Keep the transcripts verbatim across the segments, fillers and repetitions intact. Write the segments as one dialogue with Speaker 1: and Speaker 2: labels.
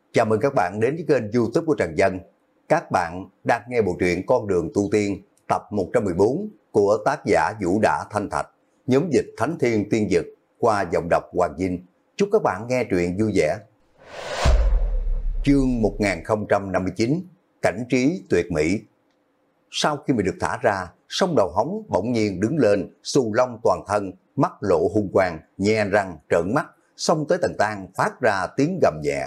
Speaker 1: Chào mừng các bạn đến với kênh YouTube của Trần Dân. Các bạn đang nghe bộ truyện Con đường tu tiên tập một trăm mười bốn của tác giả Vũ Đã Thanh Thạch, nhóm dịch Thánh Thiên Tiên Dực qua giọng đọc Hoàng Vinh. Chúc các bạn nghe truyện vui vẻ. Chương một nghìn không trăm năm mươi chín, Cảnh trí tuyệt mỹ. Sau khi mình được thả ra, sông đầu hóng bỗng nhiên đứng lên, xù lông toàn thân, mắt lộ hung quang, nhe răng trợn mắt, xông tới Tần Tang phát ra tiếng gầm nhẹ.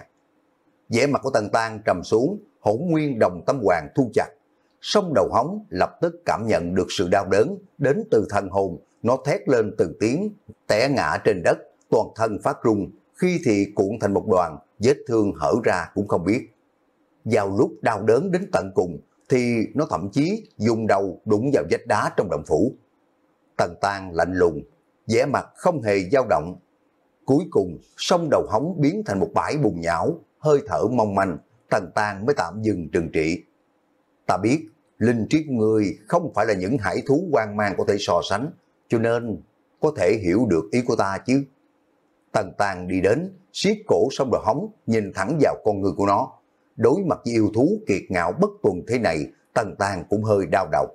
Speaker 1: Vẻ mặt của Tần Tang trầm xuống, hỗn nguyên đồng tâm hoàng thu chặt. Sông đầu hóng lập tức cảm nhận được sự đau đớn đến từ thần hồn, nó thét lên từng tiếng, té ngã trên đất, toàn thân phát rung, khi thì cuộn thành một đoàn, vết thương hở ra cũng không biết. Vào lúc đau đớn đến tận cùng, thì nó thậm chí dùng đầu đụng vào vách đá trong động phủ. Tần Tang lạnh lùng, vẻ mặt không hề dao động. Cuối cùng, sông đầu hóng biến thành một bãi bùn nhão, hơi thở mong manh, Tần Tang mới tạm dừng trừng trị. Ta biết, linh trí của ngươi không phải là những hải thú hoang mang có thể so sánh, cho nên có thể hiểu được ý của ta chứ. Tần Tang đi đến, siết cổ sông đầu hóng, nhìn thẳng vào con người của nó. Đối mặt với yêu thú kiệt ngạo bất tuần thế này, Tần Tang cũng hơi đau đầu.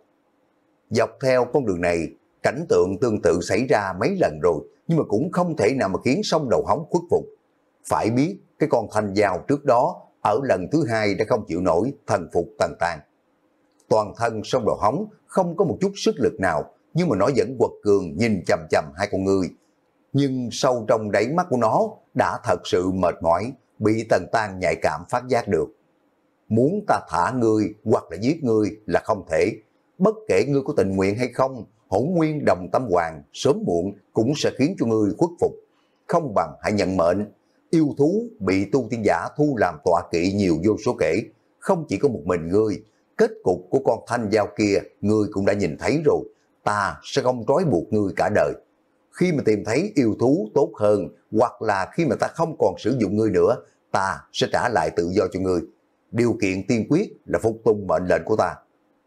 Speaker 1: Dọc theo con đường này, cảnh tượng tương tự xảy ra mấy lần rồi, nhưng mà cũng không thể nào mà khiến sông đầu hóng khuất phục. Phải biết, cái con thanh dao trước đó, ở lần thứ hai đã không chịu nổi, thần phục Tần Tang. Toàn thân sông đầu hóng không có một chút sức lực nào, nhưng mà nó vẫn quật cường nhìn chằm chằm hai con người. Nhưng sâu trong đáy mắt của nó đã thật sự mệt mỏi, bị Tần Tang nhạy cảm phát giác được. Muốn ta thả ngươi hoặc là giết ngươi là không thể. Bất kể ngươi có tình nguyện hay không, hỗn nguyên đồng tâm hoàng sớm muộn cũng sẽ khiến cho ngươi khuất phục. Không bằng hãy nhận mệnh. Yêu thú bị tu tiên giả thu làm tọa kỵ nhiều vô số kể. Không chỉ có một mình ngươi, kết cục của con thanh dao kia ngươi cũng đã nhìn thấy rồi. Ta sẽ không trói buộc ngươi cả đời. Khi mà tìm thấy yêu thú tốt hơn, hoặc là khi mà ta không còn sử dụng ngươi nữa, ta sẽ trả lại tự do cho ngươi. Điều kiện tiên quyết là phục tùng mệnh lệnh của ta.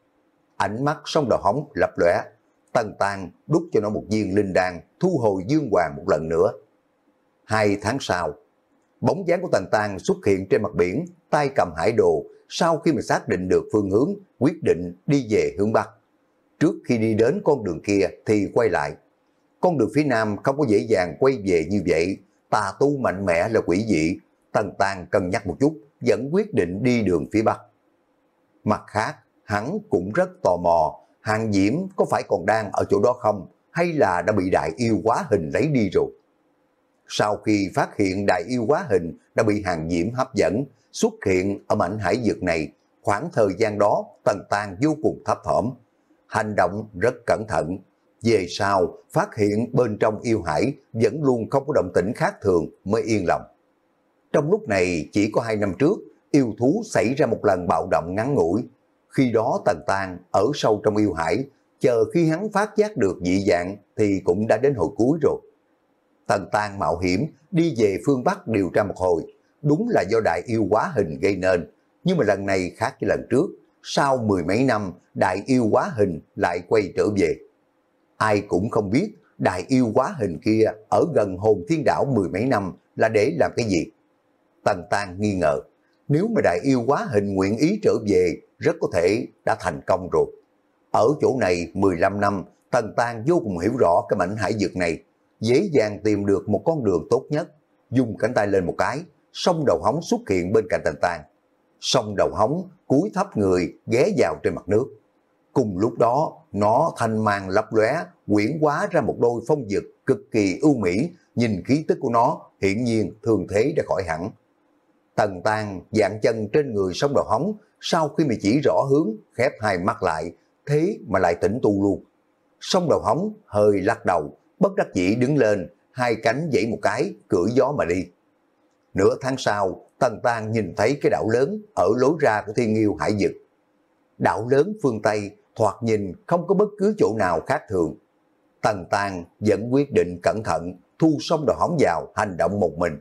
Speaker 1: Ánh mắt sông đầu hóng lập lóe, Tần Tang đút cho nó một viên linh đan, thu hồi dương hoàng một lần nữa. Hai tháng sau, bóng dáng của Tần Tang xuất hiện trên mặt biển, tay cầm hải đồ. Sau khi mà xác định được phương hướng, quyết định đi về hướng Bắc. Trước khi đi đến con đường kia thì quay lại. Con đường phía Nam không có dễ dàng quay về như vậy, tà tu mạnh mẽ là quỷ dị. Tần Tang cân nhắc một chút, vẫn quyết định đi đường phía Bắc. Mặt khác, hắn cũng rất tò mò, Hàng Diễm có phải còn đang ở chỗ đó không, hay là đã bị đại yêu hóa hình lấy đi rồi. Sau khi phát hiện đại yêu hóa hình đã bị Hàng Diễm hấp dẫn, xuất hiện ở mảnh hải vực này, khoảng thời gian đó Tần Tang vô cùng thấp thỏm, hành động rất cẩn thận. Về sau, phát hiện bên trong yêu hải vẫn luôn không có động tĩnh khác thường mới yên lòng. Trong lúc này chỉ có hai năm trước, yêu thú xảy ra một lần bạo động ngắn ngủi. Khi đó Tần Tang ở sâu trong yêu hải, chờ khi hắn phát giác được dị dạng thì cũng đã đến hồi cuối rồi. Tần Tang mạo hiểm đi về phương Bắc điều tra một hồi, đúng là do đại yêu hóa hình gây nên. Nhưng mà lần này khác với lần trước, sau mười mấy năm đại yêu hóa hình lại quay trở về. Ai cũng không biết đại yêu hóa hình kia ở gần hồn thiên đảo mười mấy năm là để làm cái gì. Tần Tang nghi ngờ, nếu mà đại yêu hóa hình nguyện ý trở về, rất có thể đã thành công rồi. Ở chỗ này mười lăm năm, Tần Tang vô cùng hiểu rõ cái mảnh hải vực này, dễ dàng tìm được một con đường tốt nhất. Dùng cánh tay lên một cái, sông đầu hóng xuất hiện bên cạnh Tần Tang. Sông đầu hóng cúi thấp người ghé vào trên mặt nước. Cùng lúc đó, nó thanh mang lấp lóe, quyển hóa ra một đôi phong dực cực kỳ ưu mỹ, nhìn khí tức của nó, hiển nhiên thương thế đã khỏi hẳn. Tần Tang dạng chân trên người sông đầu hóng, sau khi mà chỉ rõ hướng, khép hai mắt lại, thế mà lại tỉnh tu luôn. Sông đầu hóng hơi lắc đầu, bất đắc dĩ đứng lên, hai cánh giãy một cái, cưỡi gió mà đi. Nửa tháng sau, Tần Tang nhìn thấy cái đảo lớn ở lối ra của Thiên Nghiêu hải vực. Đảo lớn phương Tây thoạt nhìn không có bất cứ chỗ nào khác thường. Tần Tang vẫn quyết định cẩn thận thu sông đầu hóng vào, hành động một mình.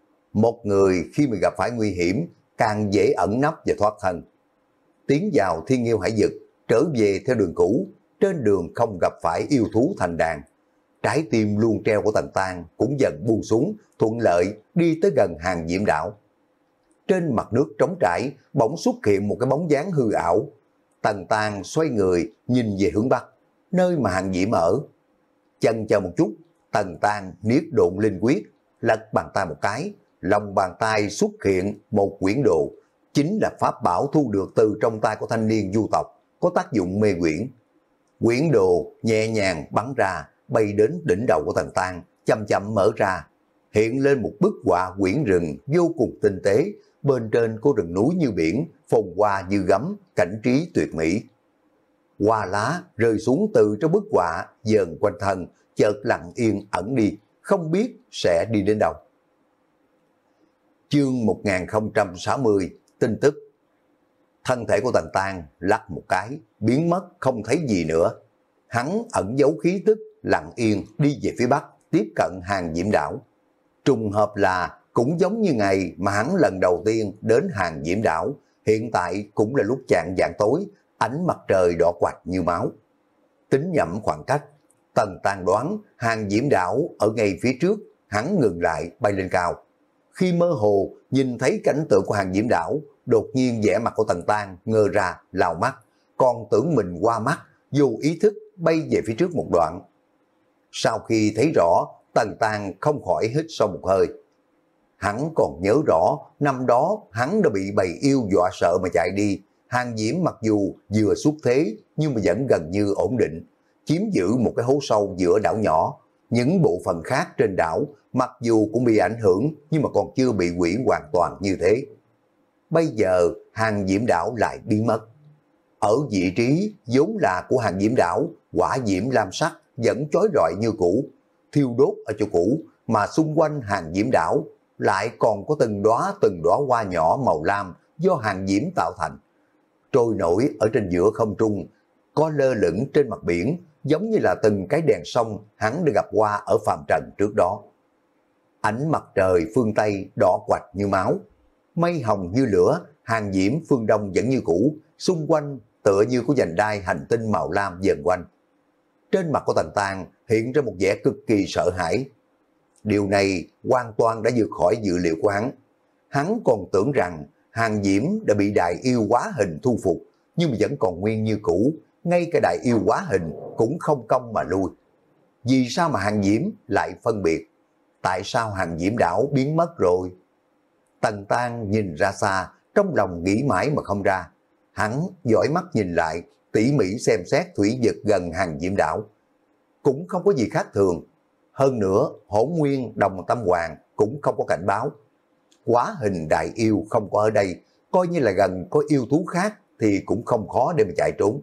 Speaker 1: Một người khi mà gặp phải nguy hiểm càng dễ ẩn nấp và thoát thân. Tiến vào Thiên Nghiêu hải vực, trở về theo đường cũ, trên đường không gặp phải yêu thú thành đàn. Trái tim luôn treo của Tần Tang cũng dần buông xuống, thuận lợi đi tới gần Hàng Diễm đảo. trên mặt nước trống trải bỗng xuất hiện một cái bóng dáng hư ảo. Tần Tàng xoay người nhìn về hướng Bắc, nơi mà Hàng Diễm ở. Chần chờ một chút, Tần Tàng niết độn linh quyết, lật bàn tay một cái, lòng bàn tay xuất hiện một quyển đồ, chính là pháp bảo thu được từ trong tay của thanh niên du tộc, có tác dụng mê quyển. Quyển đồ nhẹ nhàng bắn ra, bay đến đỉnh đầu của Tần Tàng, chậm chậm mở ra, hiện lên một bức họa quyển rừng vô cùng tinh tế, bên trên có rừng núi như biển, phồn hoa như gấm, cảnh trí tuyệt mỹ. Hoa lá rơi xuống từ trong bức họa, dần quanh thân, chợt lặng yên ẩn đi, không biết sẽ đi đến đâu. Chương một nghìn không trăm sáu mươi, tin tức. Thân thể của Tần Tàng lắc một cái, biến mất không thấy gì nữa. Hắn ẩn giấu khí tức, lặng yên đi về phía Bắc, tiếp cận Hàng Diễm Đảo. Trùng hợp là cũng giống như ngày mà hắn lần đầu tiên đến Hàng Diễm Đảo, hiện tại cũng là lúc chạng vạng tối, ánh mặt trời đỏ quạch như máu. Tính nhẩm khoảng cách, Tần Tàng đoán Hàng Diễm Đảo ở ngay phía trước, hắn ngừng lại bay lên cao. Khi mơ hồ nhìn thấy cảnh tượng của Hàng Diễm Đảo, đột nhiên vẻ mặt của Tần Tàng ngơ ra, lào mắt, còn tưởng mình qua mắt, vô ý thức bay về phía trước một đoạn. Sau khi thấy rõ, Tần Tàng không khỏi hít sâu một hơi. Hắn còn nhớ rõ, năm đó hắn đã bị bầy yêu dọa sợ mà chạy đi. Hàng Diễm mặc dù vừa xuất thế nhưng mà vẫn gần như ổn định, chiếm giữ một cái hố sâu giữa đảo nhỏ. Những bộ phận khác trên đảo mặc dù cũng bị ảnh hưởng nhưng mà còn chưa bị hủy hoàn toàn như thế. Bây giờ Hàng Diễm Đảo lại biến mất. Ở vị trí vốn là của Hàng Diễm Đảo, hỏa diễm lam sắc vẫn chói rọi như cũ, thiêu đốt ở chỗ cũ, mà xung quanh Hàng Diễm Đảo lại còn có từng đóa từng đóa hoa nhỏ màu lam do Hàng Diễm tạo thành, trôi nổi ở trên giữa không trung, có lơ lửng trên mặt biển, giống như là từng cái đèn sông hắn đã gặp qua ở phàm trần trước đó. Ánh mặt trời phương Tây đỏ quạch như máu, mây hồng như lửa, Hàng Diễm phương Đông vẫn như cũ, xung quanh tựa như có vành đai hành tinh màu lam dần quanh. Trên mặt của Tần Tàng hiện ra một vẻ cực kỳ sợ hãi. Điều này hoàn toàn đã vượt khỏi dự liệu của hắn. Hắn còn tưởng rằng Hàng Diễm đã bị đại yêu hóa hình thu phục, nhưng mà vẫn còn nguyên như cũ, ngay cả đại yêu hóa hình cũng không công mà lui. Vì sao mà Hàng Diễm lại phân biệt? Tại sao Hàng Diễm Đảo biến mất rồi? Tần Tàng nhìn ra xa, trong lòng nghĩ mãi mà không ra. Hắn dõi mắt nhìn lại, tỉ mỉ xem xét thủy vực gần Hàng Diễm Đảo. Cũng không có gì khác thường. Hơn nữa, Hỗn Nguyên Đồng Tâm Hoàng cũng không có cảnh báo. Quá hình đại yêu không có ở đây, coi như là gần có yêu thú khác thì cũng không khó để mà chạy trốn.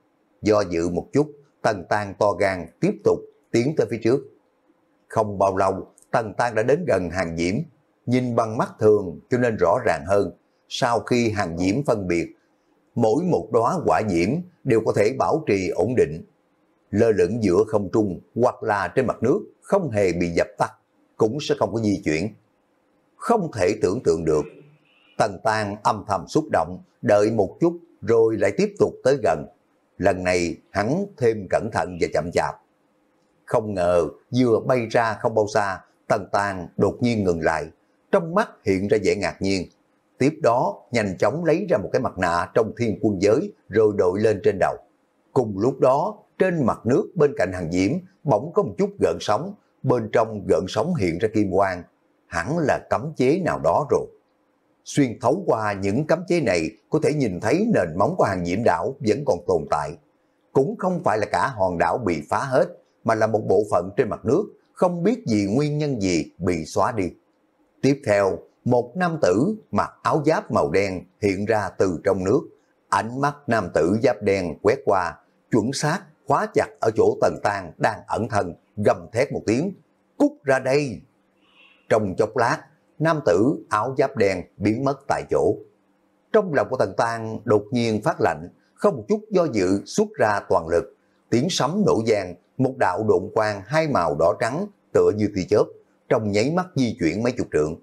Speaker 1: Do dự một chút, Tần Tàng to gan tiếp tục tiến tới phía trước. Không bao lâu, Tần Tàng đã đến gần Hàng Diễm, nhìn bằng mắt thường cho nên rõ ràng hơn. Sau khi Hàng Diễm phân biệt, mỗi một đóa hỏa diễm đều có thể bảo trì ổn định, lơ lửng giữa không trung hoặc là trên mặt nước, không hề bị dập tắt, cũng sẽ không có di chuyển. Không thể tưởng tượng được. Tần Tàng âm thầm xúc động, đợi một chút rồi lại tiếp tục tới gần. Lần này hắn thêm cẩn thận và chậm chạp. Không ngờ vừa bay ra không bao xa, Tần Tàng đột nhiên ngừng lại, trong mắt hiện ra vẻ ngạc nhiên. Tiếp đó nhanh chóng lấy ra một cái mặt nạ trong thiên quân giới rồi đội lên trên đầu. Cùng lúc đó trên mặt nước bên cạnh Hàng Diễm bỗng có một chút gợn sóng, bên trong gợn sóng hiện ra kim quang, hẳn là cấm chế nào đó rồi. Xuyên thấu qua những cấm chế này có thể nhìn thấy nền móng của Hàng Diễm Đảo vẫn còn tồn tại. Cũng không phải là cả hòn đảo bị phá hết, mà là một bộ phận trên mặt nước, không biết vì nguyên nhân gì bị xóa đi. Tiếp theo, một nam tử mặc áo giáp màu đen hiện ra từ trong nước. Ánh mắt nam tử giáp đen quét qua, chuẩn xác khóa chặt ở chỗ Tần Tàng đang ẩn thân, gầm thét một tiếng, cút ra đây. Trong chốc lát, nam tử áo giáp đen biến mất tại chỗ. Trong lòng của Tần Tàng đột nhiên phát lạnh, không một chút do dự xuất ra toàn lực. Tiếng sấm nổ vang, một đạo độn quang hai màu đỏ trắng tựa như tia chớp, trong nháy mắt di chuyển mấy chục trượng.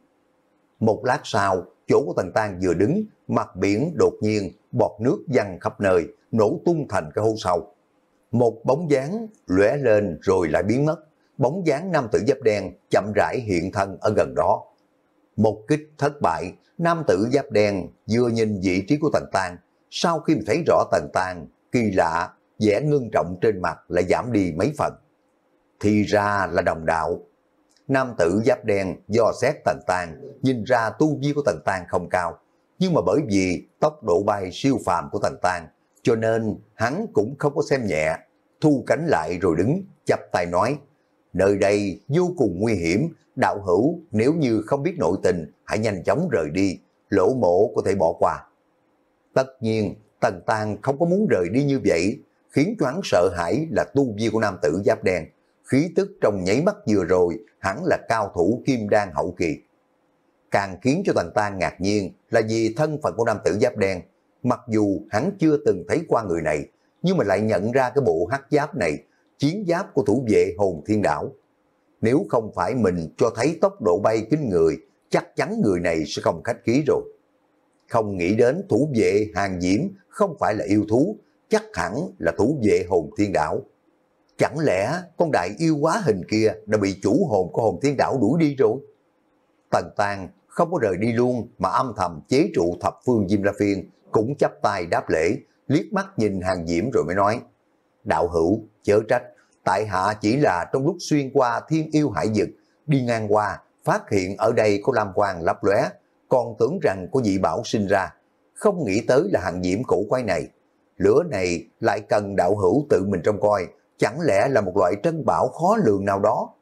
Speaker 1: Một lát sau, chỗ của Tần Tàng vừa đứng, mặt biển đột nhiên bọt nước văng khắp nơi, nổ tung thành cái hố sâu. Một bóng dáng lóe lên rồi lại biến mất. Bóng dáng nam tử giáp đen chậm rãi hiện thân ở gần đó. Một kích thất bại, nam tử giáp đen vừa nhìn vị trí của Tần Tang, sau khi thấy rõ Tần Tang, kỳ lạ, vẻ ngưng trọng trên mặt lại giảm đi mấy phần. Thì ra là đồng đạo. Nam tử giáp đen do xét Tần Tang, nhìn ra tu vi của Tần Tang không cao, nhưng mà bởi vì tốc độ bay siêu phàm của Tần Tang, cho nên hắn cũng không có xem nhẹ, thu cánh lại rồi đứng, chắp tay nói, nơi đây vô cùng nguy hiểm, đạo hữu nếu như không biết nội tình, hãy nhanh chóng rời đi, lỗ mổ có thể bỏ qua. Tất nhiên, Tần Tang không có muốn rời đi như vậy, khiến cho hắn sợ hãi là tu vi của nam tử giáp đen, khí tức trong nháy mắt vừa rồi, hắn là cao thủ kim đan hậu kỳ. Càng khiến cho Tần Tang ngạc nhiên là vì thân phận của nam tử giáp đen, mặc dù hắn chưa từng thấy qua người này, nhưng mà lại nhận ra cái bộ hắc giáp này, chiến giáp của thủ vệ hồn thiên đảo. Nếu không phải mình cho thấy tốc độ bay kinh người, chắc chắn người này sẽ không khách khí rồi. Không nghĩ đến thủ vệ hàng diễm không phải là yêu thú, chắc hẳn là thủ vệ hồn thiên đảo. Chẳng lẽ con đại yêu quá hình kia đã bị chủ hồn của hồn thiên đảo đuổi đi rồi? Tần Tang không có rời đi luôn mà âm thầm chế trụ thập phương Diêm La Phiên, cũng chắp tay đáp lễ, liếc mắt nhìn hàng diễm rồi mới nói, đạo hữu chớ trách, tại hạ chỉ là trong lúc xuyên qua thiên yêu hải vực, đi ngang qua, phát hiện ở đây có lam quang lấp lóe, còn tưởng rằng có dị bảo sinh ra, không nghĩ tới là hàng diễm cổ quái này. Lửa này lại cần đạo hữu tự mình trông coi, chẳng lẽ là một loại trân bảo khó lường nào đó?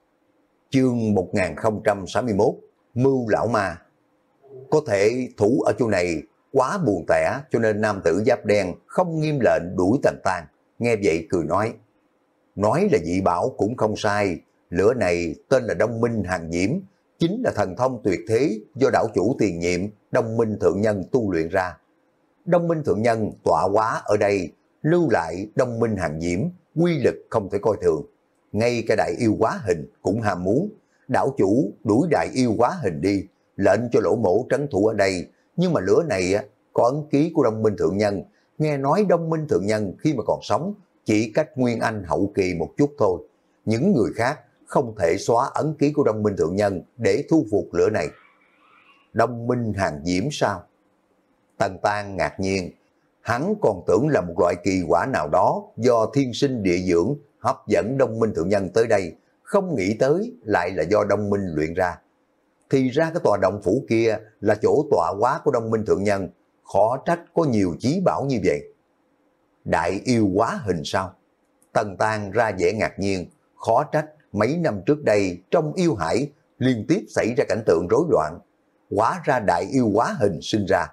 Speaker 1: Chương một nghìn không trăm sáu mươi mốt, Mưu Lão Ma. Có thể thủ ở chỗ này quá buồn tẻ, cho nên nam tử giáp đen không nghiêm lệnh đuổi Tần Tang. Nghe vậy cười nói, nói là dị bảo cũng không sai, lửa này tên là Đông Minh Hàng Diễm, chính là thần thông tuyệt thế do đảo chủ tiền nhiệm Đông Minh Thượng Nhân tu luyện ra. Đông Minh Thượng Nhân tọa hóa ở đây, lưu lại Đông Minh Hàng Diễm, quy lực không thể coi thường. Ngay cả đại yêu quá hình cũng ham muốn, đảo chủ đuổi đại yêu quá hình đi, lệnh cho lỗ mổ trấn thủ ở đây, nhưng mà lửa này có ấn ký của Đông Minh Thượng Nhân, nghe nói Đông Minh Thượng Nhân khi mà còn sống chỉ cách Nguyên Anh hậu kỳ một chút thôi, những người khác không thể xóa ấn ký của Đông Minh Thượng Nhân để thu phục lửa này. Đông Minh Hàng Diễm sao? Tần Tang ngạc nhiên, hắn còn tưởng là một loại kỳ quả nào đó do thiên sinh địa dưỡng hấp dẫn Đông Minh Thượng Nhân tới đây, không nghĩ tới lại là do Đông Minh luyện ra. Thì ra cái tòa động phủ kia là chỗ tọa hóa của Đông Minh Thượng Nhân, khó trách có nhiều chí bảo như vậy. Đại yêu quá hình sao? Tần Tang ra vẻ ngạc nhiên, khó trách mấy năm trước đây trong yêu hải liên tiếp xảy ra cảnh tượng rối loạn, hóa ra đại yêu quá hình sinh ra.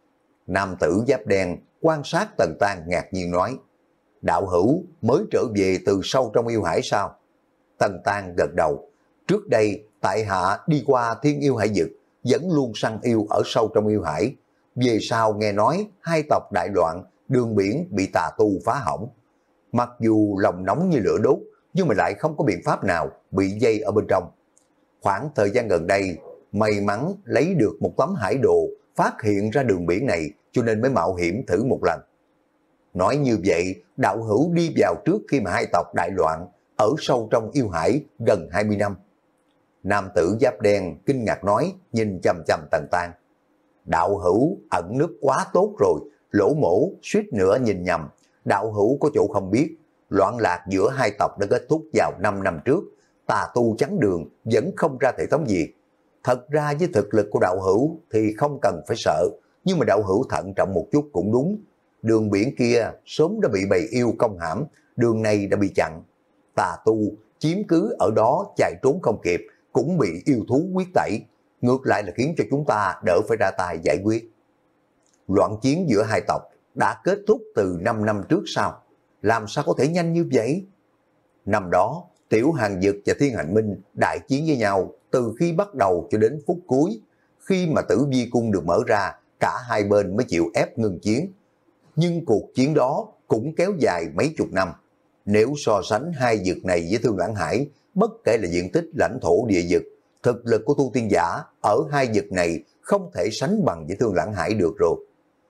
Speaker 1: Nam tử giáp đen quan sát Tần Tang ngạc nhiên nói, đạo hữu mới trở về từ sâu trong yêu hải sao? Tần Tang gật đầu, trước đây tại hạ đi qua thiên yêu hải vực, vẫn luôn săn yêu ở sâu trong yêu hải, về sau nghe nói hai tộc đại loạn, đường biển bị tà tu phá hỏng. Mặc dù lòng nóng như lửa đốt, nhưng mà lại không có biện pháp nào, bị dây ở bên trong. Khoảng thời gian gần đây, may mắn lấy được một tấm hải đồ, phát hiện ra đường biển này, cho nên mới mạo hiểm thử một lần. Nói như vậy, đạo hữu đi vào trước khi mà hai tộc đại loạn, ở sâu trong yêu hải gần hai mươi năm. Nam tử giáp đen kinh ngạc nói, nhìn chằm chằm Tần Tang. Đạo hữu ẩn núp quá tốt rồi, lỗ mổ suýt nữa nhìn nhầm. Đạo hữu có chỗ không biết, loạn lạc giữa hai tộc đã kết thúc vào năm năm trước, tà tu chắn đường vẫn không ra thể thống gì. Thật ra với thực lực của đạo hữu thì không cần phải sợ, nhưng mà đạo hữu thận trọng một chút cũng đúng. Đường biển kia sớm đã bị bầy yêu công hãm, đường này đã bị chặn. Tà tu chiếm cứ ở đó chạy trốn không kịp, cũng bị yêu thú quyết tẩy. Ngược lại là khiến cho chúng ta đỡ phải ra tay giải quyết. Loạn chiến giữa hai tộc đã kết thúc từ năm năm trước sao? Làm sao có thể nhanh như vậy? Năm đó, Tiểu Hàng Dực và Thiên Hành Minh đại chiến với nhau từ khi bắt đầu cho đến phút cuối. Khi mà Tử Vi Cung được mở ra, cả hai bên mới chịu ép ngừng chiến. Nhưng cuộc chiến đó cũng kéo dài mấy chục năm. Nếu so sánh hai vực này với Thương Lãng Hải, bất kể là diện tích lãnh thổ địa vực, thực lực của tu tiên giả ở hai vực này không thể sánh bằng với Thương Lãng Hải được rồi.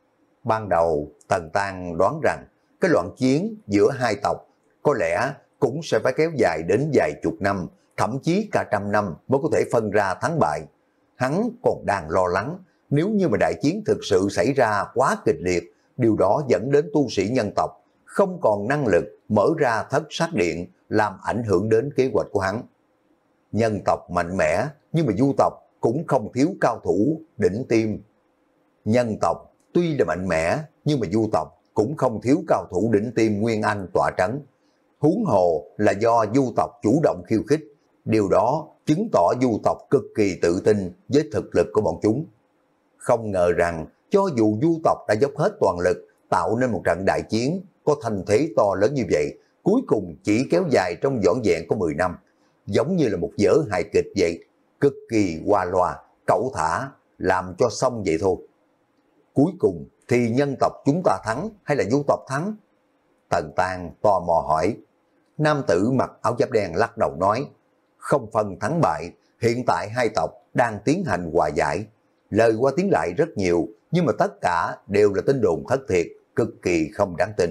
Speaker 1: Ban đầu, Tần Tang đoán rằng cái loạn chiến giữa hai tộc có lẽ cũng sẽ phải kéo dài đến vài chục năm, thậm chí cả trăm năm mới có thể phân ra thắng bại. hắn còn đang lo lắng, nếu như mà đại chiến thực sự xảy ra quá kịch liệt, điều đó dẫn đến tu sĩ nhân tộc không còn năng lực mở ra thất sát điện, làm ảnh hưởng đến kế hoạch của hắn. Nhân tộc mạnh mẽ, nhưng mà du tộc cũng không thiếu cao thủ đỉnh tiêm. Nhân tộc tuy là mạnh mẽ, nhưng mà du tộc cũng không thiếu cao thủ đỉnh tiêm Nguyên Anh tọa trấn. Huống hồ là do du tộc chủ động khiêu khích, điều đó chứng tỏ du tộc cực kỳ tự tin với thực lực của bọn chúng. Không ngờ rằng cho dù du tộc đã dốc hết toàn lực tạo nên một trận đại chiến có thành thế to lớn như vậy, cuối cùng chỉ kéo dài trong vỏn vẹn có mười năm, giống như là một vở hài kịch vậy, cực kỳ qua loa, cẩu thả, làm cho xong vậy thôi. Cuối cùng thì nhân tộc chúng ta thắng hay là du tộc thắng? Tần Tang tò mò hỏi. Nam tử mặc áo giáp đen lắc đầu nói, không phân thắng bại, hiện tại hai tộc đang tiến hành hòa giải. Lời qua tiếng lại rất nhiều, nhưng mà tất cả đều là tin đồn thất thiệt, cực kỳ không đáng tin.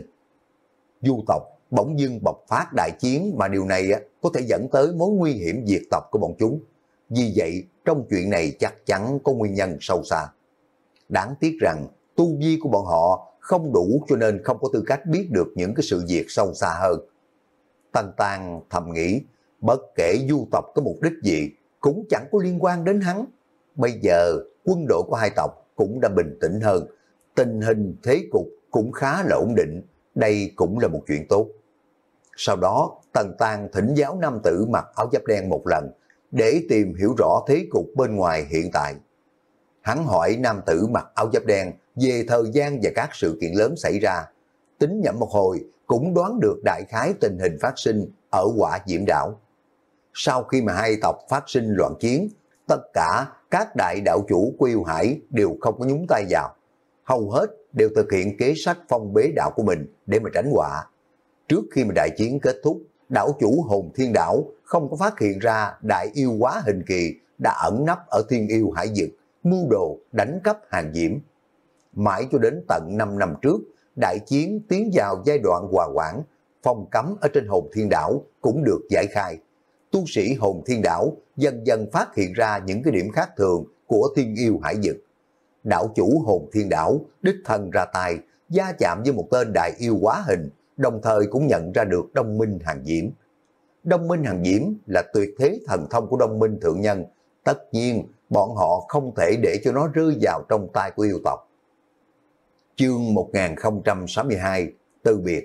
Speaker 1: Du tộc bỗng dưng bộc phát đại chiến, mà điều này có thể dẫn tới mối nguy hiểm diệt tộc của bọn chúng. Vì vậy, trong chuyện này chắc chắn có nguyên nhân sâu xa. Đáng tiếc rằng, tu vi của bọn họ không đủ, cho nên không có tư cách biết được những cái sự việc sâu xa hơn. Tần Tang thầm nghĩ, bất kể du tộc có mục đích gì, cũng chẳng có liên quan đến hắn. Bây giờ, quân đội của hai tộc cũng đã bình tĩnh hơn, tình hình thế cục cũng khá là ổn định, đây cũng là một chuyện tốt. Sau đó, Tần Tang thỉnh giáo nam tử mặc áo giáp đen một lần, để tìm hiểu rõ thế cục bên ngoài hiện tại. Hắn hỏi nam tử mặc áo giáp đen về thời gian và các sự kiện lớn xảy ra. Tính nhẩm một hồi, cũng đoán được đại khái tình hình phát sinh ở Hỏa Diễm Đảo. Sau khi mà hai tộc phát sinh loạn chiến, tất cả các đại đạo chủ của Yêu Hải đều không có nhúng tay vào. Hầu hết đều thực hiện kế sách phong bế đạo của mình để mà tránh họa. Trước khi mà đại chiến kết thúc, đảo chủ Hồn Thiên Đảo không có phát hiện ra đại yêu quá hình kỳ đã ẩn nấp ở Thiên Yêu Hải Vực, mưu đồ đánh cắp hàng diễm. Mãi cho đến tận năm năm trước, đại chiến tiến vào giai đoạn hòa hoãn, phong cấm ở trên Hồn Thiên Đảo cũng được giải khai. Tu sĩ Hồn Thiên Đảo dần dần phát hiện ra những cái điểm khác thường của Thiên Yêu Hải Vực. Đảo chủ Hồn Thiên Đảo đích thân ra tay, gia chạm với một tên đại yêu quá hình, đồng thời cũng nhận ra được Đông Minh Hàng Diễm. Đông Minh Hàng Diễm là tuyệt thế thần thông của Đông Minh Thượng Nhân, tất nhiên bọn họ không thể để cho nó rơi vào trong tay của yêu tộc. Chương một nghìn không trăm sáu mươi hai, Từ biệt.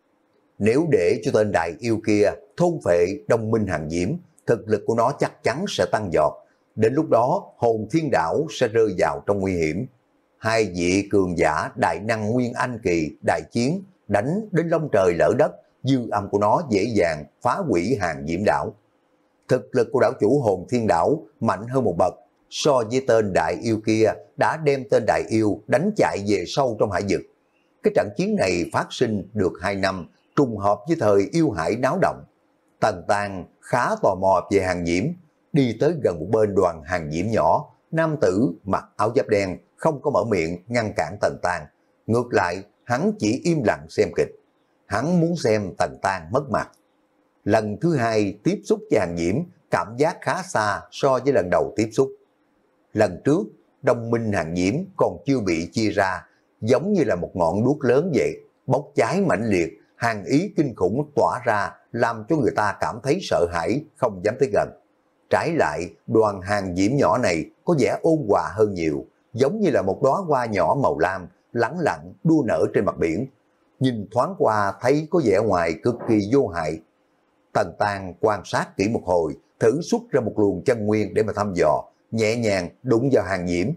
Speaker 1: Nếu để cho tên đại yêu kia thôn phệ Đông Minh Hàng Diễm, thực lực của nó chắc chắn sẽ tăng vọt. Đến lúc đó, Hồn Thiên Đảo sẽ rơi vào trong nguy hiểm. Hai vị cường giả đại năng Nguyên Anh kỳ đại chiến, đánh đến lông trời lỡ đất, dư âm của nó dễ dàng phá hủy Hàng Diễm Đảo. Thực lực của đảo chủ Hồn Thiên Đảo mạnh hơn một bậc, so với tên đại yêu kia đã đem tên đại yêu đánh chạy về sâu trong hải vực. Cái trận chiến này phát sinh được hai năm, trùng hợp với thời yêu hải náo động. Tần Tang khá tò mò về Hàng Diễm, đi tới gần một bên đoàn Hàng Diễm nhỏ, nam tử mặc áo giáp đen không có mở miệng ngăn cản Tần Tang. Ngược lại, hắn chỉ im lặng xem kịch. Hắn muốn xem Tần Tang mất mặt. Lần thứ hai tiếp xúc với Hàng Diễm, cảm giác khá xa so với lần đầu tiếp xúc. Lần trước, Đông Minh Hàng Diễm còn chưa bị chia ra, giống như là một ngọn đuốc lớn vậy, bốc cháy mãnh liệt, hàng ý kinh khủng tỏa ra, làm cho người ta cảm thấy sợ hãi, không dám tới gần. Trái lại, đoàn Hàng Diễm nhỏ này có vẻ ôn hòa hơn nhiều, giống như là một đóa hoa nhỏ màu lam, lẳng lặng đua nở trên mặt biển. Nhìn thoáng qua thấy có vẻ ngoài cực kỳ vô hại. Tần Tang quan sát kỹ một hồi, thử xuất ra một luồng chân nguyên để mà thăm dò, nhẹ nhàng đụng vào Hàng Diễm.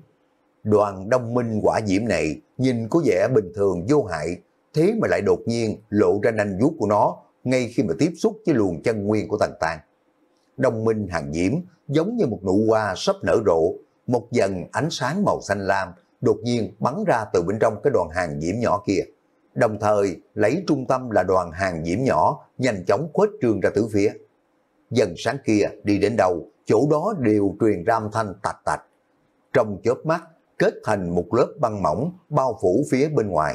Speaker 1: Đoàn Đông Minh Hỏa Diễm này nhìn có vẻ bình thường vô hại, thế mà lại đột nhiên lộ ra nanh vuốt của nó ngay khi mà tiếp xúc với luồng chân nguyên của Tần Tang. Đông Minh Hàng Diễm giống như một nụ hoa sắp nở rộ, một dần ánh sáng màu xanh lam đột nhiên bắn ra từ bên trong cái đoàn Hàng Diễm nhỏ kia, đồng thời lấy trung tâm là đoàn Hàng Diễm nhỏ nhanh chóng khuếch trương ra tứ phía. Dần sáng kia đi đến đâu, chỗ đó đều truyền ra âm thanh tạch tạch. Trong chớp mắt kết thành một lớp băng mỏng bao phủ phía bên ngoài.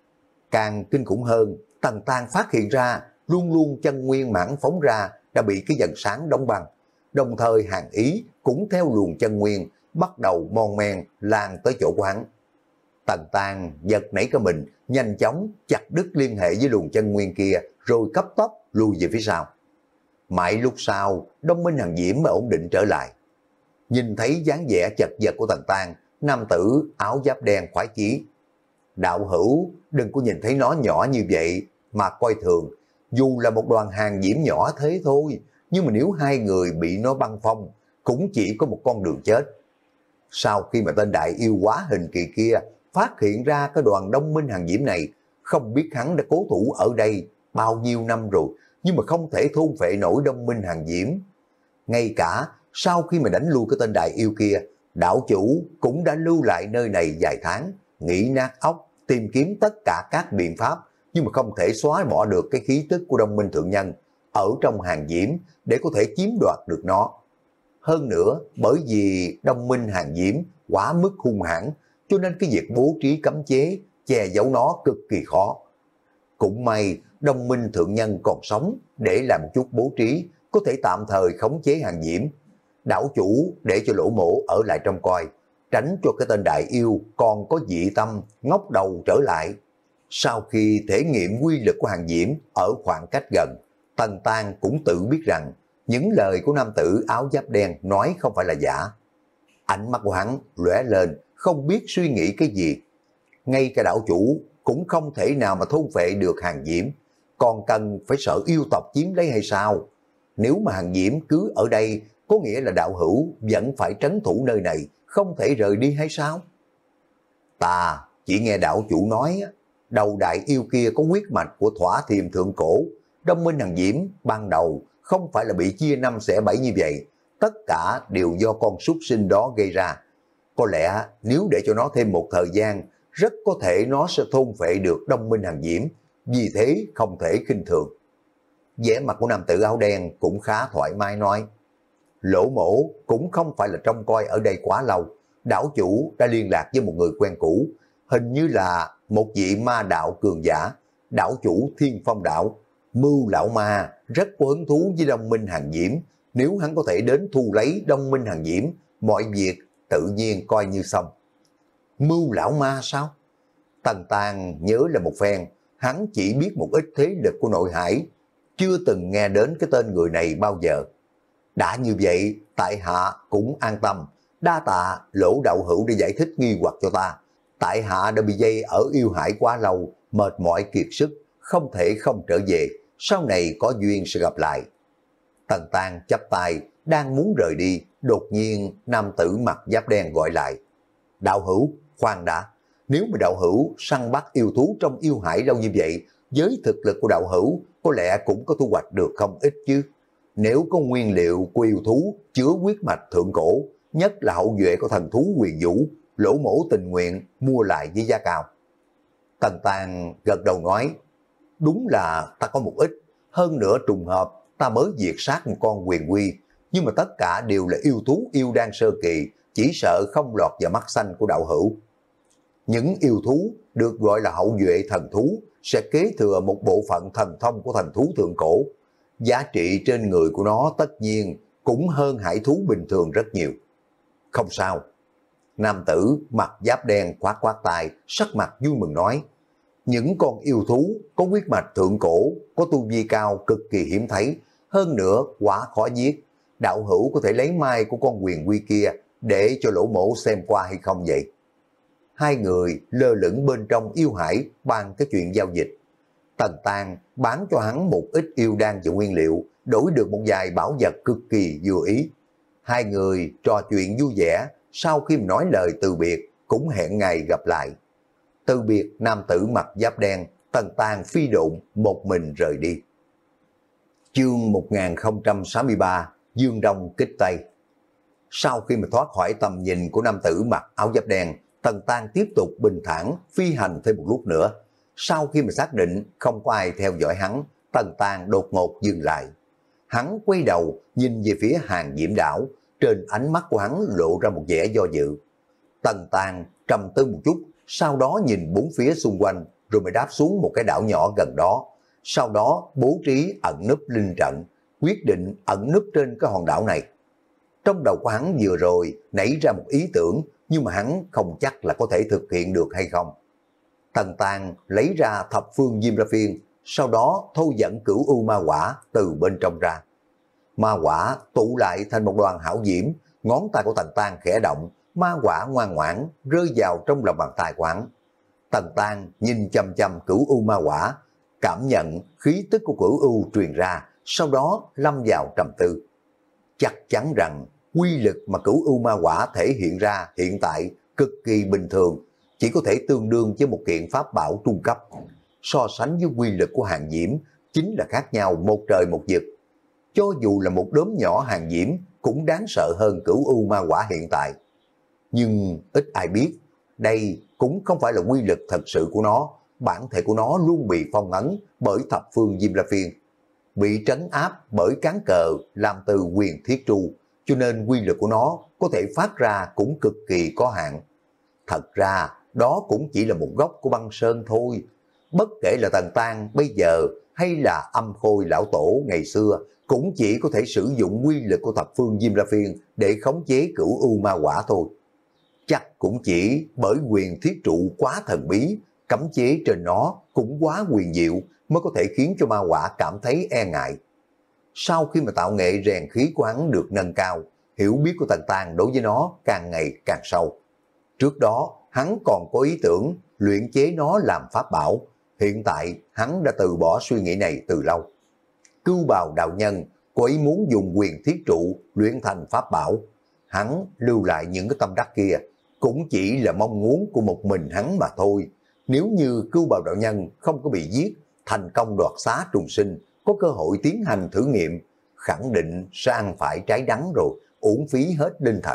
Speaker 1: Càng kinh khủng hơn, Tần Tang phát hiện ra luôn luôn chân nguyên mãn phóng ra đã bị cái dần sáng đóng băng, đồng thời Hàng ý cũng theo luồng chân nguyên bắt đầu mon men lan tới chỗ của hắn. Tần Tang giật nảy cả mình, nhanh chóng chặt đứt liên hệ với luồng chân nguyên kia, rồi cấp tốc lui về phía sau. Mãi lúc sau, Đông Minh Hàn Diễm mới ổn định trở lại. Nhìn thấy dáng vẻ chật vật của Tần Tang, nam tử áo giáp đen khoái chí. Đạo hữu, đừng có nhìn thấy nó nhỏ như vậy mà coi thường. Dù là một đoàn Hàn Diễm nhỏ thế thôi, nhưng mà nếu hai người bị nó băng phong, cũng chỉ có một con đường chết. Sau khi mà tên đại yêu quá hình kỳ kia phát hiện ra cái đoàn Đông Minh Hàn Diễm này, không biết hắn đã cố thủ ở đây bao nhiêu năm rồi, nhưng mà không thể thôn phệ nổi Đông Minh Hàn Diễm. Ngay cả sau khi mà đánh lui cái tên đại yêu kia, đạo chủ cũng đã lưu lại nơi này vài tháng, nghĩ nát óc, tìm kiếm tất cả các biện pháp, nhưng mà không thể xóa bỏ được cái khí tức của Đông Minh Thượng Nhân ở trong Hàn Diễm để có thể chiếm đoạt được nó. Hơn nữa, bởi vì Đông Minh Hàn Diễm quá mức hung hãn, cho nên cái việc bố trí cấm chế, che giấu nó cực kỳ khó. Cũng may Đông Minh Thượng Nhân còn sống để làm một chút bố trí, có thể tạm thời khống chế Hàn Diễm. Đảo chủ để cho Lỗ Mỗ ở lại trong coi, tránh cho cái tên đại yêu còn có dị tâm ngóc đầu trở lại. Sau khi thể nghiệm quy lực của Hàn Diễm ở khoảng cách gần, Tần Tang cũng tự biết rằng những lời của nam tử áo giáp đen nói không phải là giả. Ánh mắt của hắn lóe lên, không biết suy nghĩ cái gì. Ngay cả đạo chủ cũng không thể nào mà thôn phệ được Hàn Diễm, còn cần phải sợ yêu tộc chiếm lấy hay sao? Nếu mà Hàn Diễm cứ ở đây, có nghĩa là đạo hữu vẫn phải trấn thủ nơi này, không thể rời đi hay sao? Ta chỉ nghe đạo chủ nói, đầu đại yêu kia có huyết mạch của Thỏa Thiềm Thượng Cổ. Đông Minh Hàn Diễm ban đầu không phải là bị chia năm xẻ bảy như vậy, tất cả đều do con súc sinh đó gây ra. Có lẽ nếu để cho nó thêm một thời gian, rất có thể nó sẽ thôn phệ được Đông Minh Hàn Diễm, vì thế không thể khinh thường. Vẻ mặt của nam tử áo đen cũng khá thoải mái nói, Lỗ Mỗ cũng không phải là trông coi ở đây quá lâu, đảo chủ đã liên lạc với một người quen cũ, hình như là một vị ma đạo cường giả, đảo chủ Thiên Phong Đạo. Mưu lão ma rất có hứng thú với Đông Minh Hàn Diễm, nếu hắn có thể đến thu lấy Đông Minh Hàn Diễm, mọi việc tự nhiên coi như xong. Mưu lão ma sao? Tần Tang nhớ là một phen, hắn chỉ biết một ít thế lực của nội hải, chưa từng nghe đến cái tên người này bao giờ. Đã như vậy, tại hạ cũng an tâm, đa tạ Lỗ đạo hữu để giải thích nghi hoặc cho ta. Tại hạ đã bị dây ở yêu hải quá lâu, mệt mỏi kiệt sức, không thể không trở về, sau này có duyên sẽ gặp lại. Tần Tang chắp tay, đang muốn rời đi, đột nhiên nam tử mặc giáp đen gọi lại. Đạo hữu, khoan đã, nếu mà đạo hữu săn bắt yêu thú trong yêu hải lâu như vậy, với thực lực của đạo hữu có lẽ cũng có thu hoạch được không ít chứ. Nếu có nguyên liệu của yêu thú chứa huyết mạch thượng cổ, nhất là hậu duệ của thần thú huyền vũ, Lỗ Mỗ tình nguyện mua lại với giá cao. Tần Tang gật đầu nói, đúng là ta có một ít, hơn nữa trùng hợp ta mới diệt sát một con huyền quy, nhưng mà tất cả đều là yêu thú yêu đan sơ kỳ, chỉ sợ không lọt vào mắt xanh của đạo hữu. Những yêu thú được gọi là hậu duệ thần thú sẽ kế thừa một bộ phận thần thông của thần thú thượng cổ. Giá trị trên người của nó tất nhiên cũng hơn hải thú bình thường rất nhiều. Không sao. Nam tử mặc giáp đen khoát khoát tay, sắc mặt vui mừng nói, những con yêu thú có huyết mạch thượng cổ, có tu vi cao cực kỳ hiếm thấy, hơn nữa quá khó giết. Đạo hữu có thể lấy mai của con huyền quy kia để cho Lỗ Mỗ xem qua hay không vậy? Hai người lơ lửng bên trong yêu hải bàn cái chuyện giao dịch. Tần Tang bán cho hắn một ít yêu đan và nguyên liệu, đổi được một vài bảo vật cực kỳ vừa ý. Hai người trò chuyện vui vẻ, sau khi nói lời từ biệt cũng hẹn ngày gặp lại. Từ biệt nam tử mặc giáp đen, Tần Tang phi độn một mình rời đi. Chương một nghìn không trăm sáu mươi ba, Dương Đông kích Tây. Sau khi mà thoát khỏi tầm nhìn của nam tử mặc áo giáp đen, Tần Tang tiếp tục bình thản phi hành thêm một lúc nữa. Sau khi mà xác định không có ai theo dõi hắn, Tần Tang đột ngột dừng lại. Hắn quay đầu nhìn về phía Hàn Diễm đảo, trên ánh mắt của hắn lộ ra một vẻ do dự. Tần Tang trầm tư một chút, sau đó nhìn bốn phía xung quanh, rồi mới đáp xuống một cái đảo nhỏ gần đó. Sau đó bố trí ẩn núp linh trận, quyết định ẩn núp trên cái hòn đảo này. Trong đầu của hắn vừa rồi nảy ra một ý tưởng, nhưng mà hắn không chắc là có thể thực hiện được hay không. Tần Tàng lấy ra thập phương Diêm La Phiên, sau đó thôi dẫn cửu u ma quả từ bên trong ra. Ma quả tụ lại thành một đoàn hảo diễm, ngón tay của Tần Tàng khẽ động, ma quả ngoan ngoãn rơi vào trong lòng bàn tay của hắn. Tần Tàng nhìn chăm chăm cửu u ma quả, cảm nhận khí tức của cửu u truyền ra, sau đó lâm vào trầm tư. Chắc chắn rằng quy lực mà cửu u ma quả thể hiện ra hiện tại cực kỳ bình thường, chỉ có thể tương đương với một kiện pháp bảo trung cấp. So sánh với quy lực của hàng diễm chính là khác nhau một trời một vực. Cho dù là một đốm nhỏ hàng diễm cũng đáng sợ hơn cửu u ma quả hiện tại. Nhưng ít ai biết, đây cũng không phải là quy lực thật sự của nó, bản thể của nó luôn bị phong ấn bởi thập phương Diêm La Phiên, bị trấn áp bởi cán cờ làm từ quyền thiết tru, cho nên quy lực của nó có thể phát ra cũng cực kỳ có hạn. Thật ra đó cũng chỉ là một góc của băng sơn thôi. Bất kể là Tần Tàng bây giờ hay là Âm Khôi lão tổ ngày xưa cũng chỉ có thể sử dụng quy lực của thập phương Diêm La Phiên để khống chế cửu u ma quả thôi. Chắc cũng chỉ bởi quyền thiết trụ quá thần bí, cấm chế trên nó cũng quá quyền diệu mới có thể khiến cho ma quả cảm thấy e ngại. Sau khi mà tạo nghệ rèn khí của hắn được nâng cao, hiểu biết của Tần Tàng đối với nó càng ngày càng sâu. Trước đó hắn còn có ý tưởng luyện chế nó làm pháp bảo, hiện tại hắn đã từ bỏ suy nghĩ này từ lâu. Cưu Bào đạo nhân có ý muốn dùng quyền thiết trụ luyện thành pháp bảo, hắn lưu lại những cái tâm đắc kia cũng chỉ là mong muốn của một mình hắn mà thôi. Nếu như Cưu Bào đạo nhân không có bị giết, thành công đoạt xá trùng sinh, có cơ hội tiến hành thử nghiệm, khẳng định sẽ ăn phải trái đắng rồi, uổng phí hết linh thạch.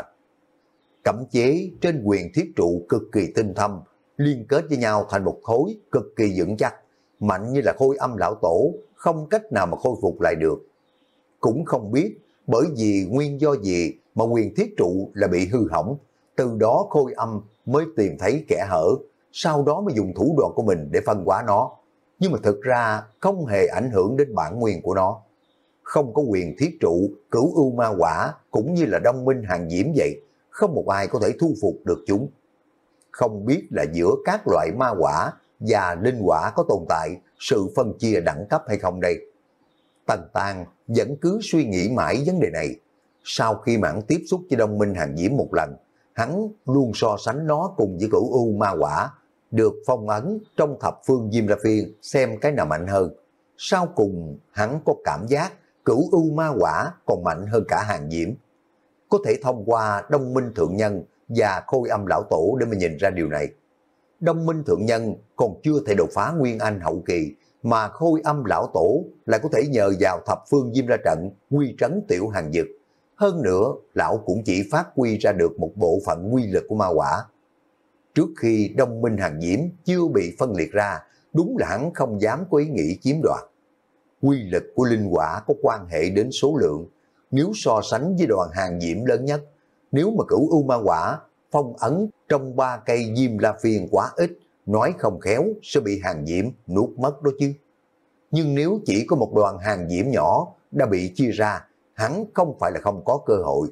Speaker 1: Cấm chế trên quyền thiết trụ cực kỳ tinh thâm, liên kết với nhau thành một khối cực kỳ vững chắc, mạnh như là Khôi Âm lão tổ, không cách nào mà khôi phục lại được. Cũng không biết bởi vì nguyên do gì mà quyền thiết trụ là bị hư hỏng, từ đó Khôi Âm mới tìm thấy kẽ hở, sau đó mới dùng thủ đoạn của mình để phân hóa nó. Nhưng mà thực ra không hề ảnh hưởng đến bản nguyên của nó. Không có quyền thiết trụ, cửu u ma quả cũng như là đông minh hàng diễm vậy, không một ai có thể thu phục được chúng. Không biết là giữa các loại ma quả và linh quả có tồn tại sự phân chia đẳng cấp hay không đây? Tần Tàng vẫn cứ suy nghĩ mãi vấn đề này. Sau khi mà hắn tiếp xúc với đông minh hàng diễm một lần, hắn luôn so sánh nó cùng với cửu u ma quả, được phong ấn trong thập phương Diêm La Phiên xem cái nào mạnh hơn. Sau cùng hắn có cảm giác cửu u ma quả còn mạnh hơn cả hàng diễm. Có thể thông qua Đông Minh Thượng Nhân và Khôi Âm lão tổ để mà nhìn ra điều này. Đông Minh Thượng Nhân còn chưa thể đột phá Nguyên Anh hậu kỳ, mà Khôi Âm lão tổ lại có thể nhờ vào thập phương Diêm La trận quy trấn tiểu hàng dực. Hơn nữa, lão cũng chỉ phát huy ra được một bộ phận quy lực của ma quả. Trước khi Đông Minh hàng diễm chưa bị phân liệt ra, đúng là hắn không dám có ý nghĩ chiếm đoạt. Quy lực của linh quả có quan hệ đến số lượng. Nếu so sánh với đoàn hàng diễm lớn nhất, nếu mà cửu u ma quả phong ấn trong ba cây Diêm La Phiên quá ít, nói không khéo sẽ bị hàng diễm nuốt mất đó chứ. Nhưng nếu chỉ có một đoàn hàng diễm nhỏ đã bị chia ra, hắn không phải là không có cơ hội.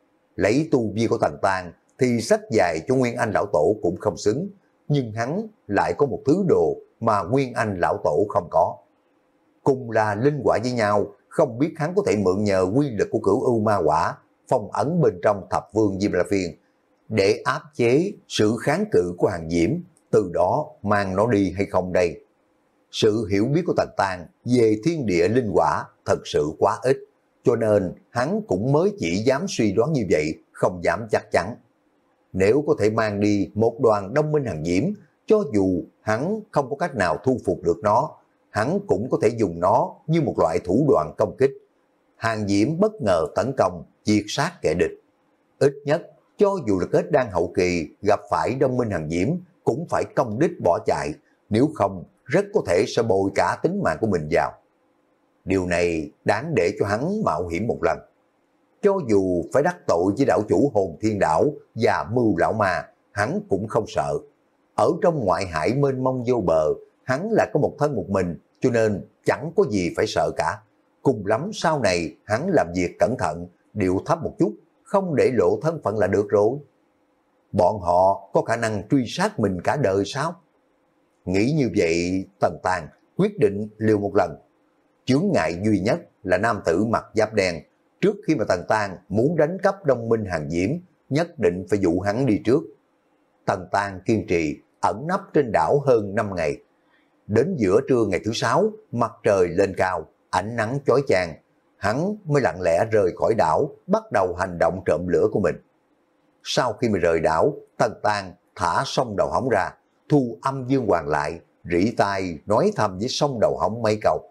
Speaker 1: Lấy tu vi của Tần Tàng thì sách dài cho Nguyên Anh lão tổ cũng không xứng, nhưng hắn lại có một thứ đồ mà Nguyên Anh lão tổ không có. Cùng là linh quả với nhau, không biết hắn có thể mượn nhờ quy lực của cửu u ma quả phong ấn bên trong thập vương Diêm La Phiên để áp chế sự kháng cự của hàng diễm, từ đó mang nó đi hay không đây? Sự hiểu biết của Tần Tàng về thiên địa linh quả thật sự quá ít, cho nên hắn cũng mới chỉ dám suy đoán như vậy, không dám chắc chắn. Nếu có thể mang đi một đoàn đông minh hàng diễm, cho dù hắn không có cách nào thu phục được nó, hắn cũng có thể dùng nó như một loại thủ đoạn công kích. Hàng diễm bất ngờ tấn công, diệt sát kẻ địch. Ít nhất, cho dù là kết đan hậu kỳ gặp phải đông minh hàng diễm, cũng phải công đích bỏ chạy, nếu không rất có thể sẽ bồi cả tính mạng của mình vào. Điều này đáng để cho hắn mạo hiểm một lần. Cho dù phải đắc tội với đảo chủ Hồn Thiên Đảo và Mưu Lão Ma, hắn cũng không sợ. Ở trong ngoại hải mênh mông vô bờ, hắn là có một thân một mình, cho nên chẳng có gì phải sợ cả. Cùng lắm sau này hắn làm việc cẩn thận, điệu thấp một chút, không để lộ thân phận là được rồi. Bọn họ có khả năng truy sát mình cả đời sao? Nghĩ như vậy, Tần Tàng quyết định liều một lần. Chướng ngại duy nhất là nam tử mặc giáp đen. Trước khi mà Tần Tàng muốn đánh cắp Đông Minh Hàng Diễm, nhất định phải dụ hắn đi trước. Tần Tàng kiên trì ẩn nấp trên đảo hơn năm ngày. Đến giữa trưa ngày thứ sáu, mặt trời lên cao, ánh nắng chói chang, hắn mới lặng lẽ rời khỏi đảo, bắt đầu hành động trộm lửa của mình. Sau khi mà rời đảo, Tần Tàng thả sông đầu hóng ra, thu âm Dương Hoàng lại, rỉ tai nói thầm với sông đầu hóng mấy câu.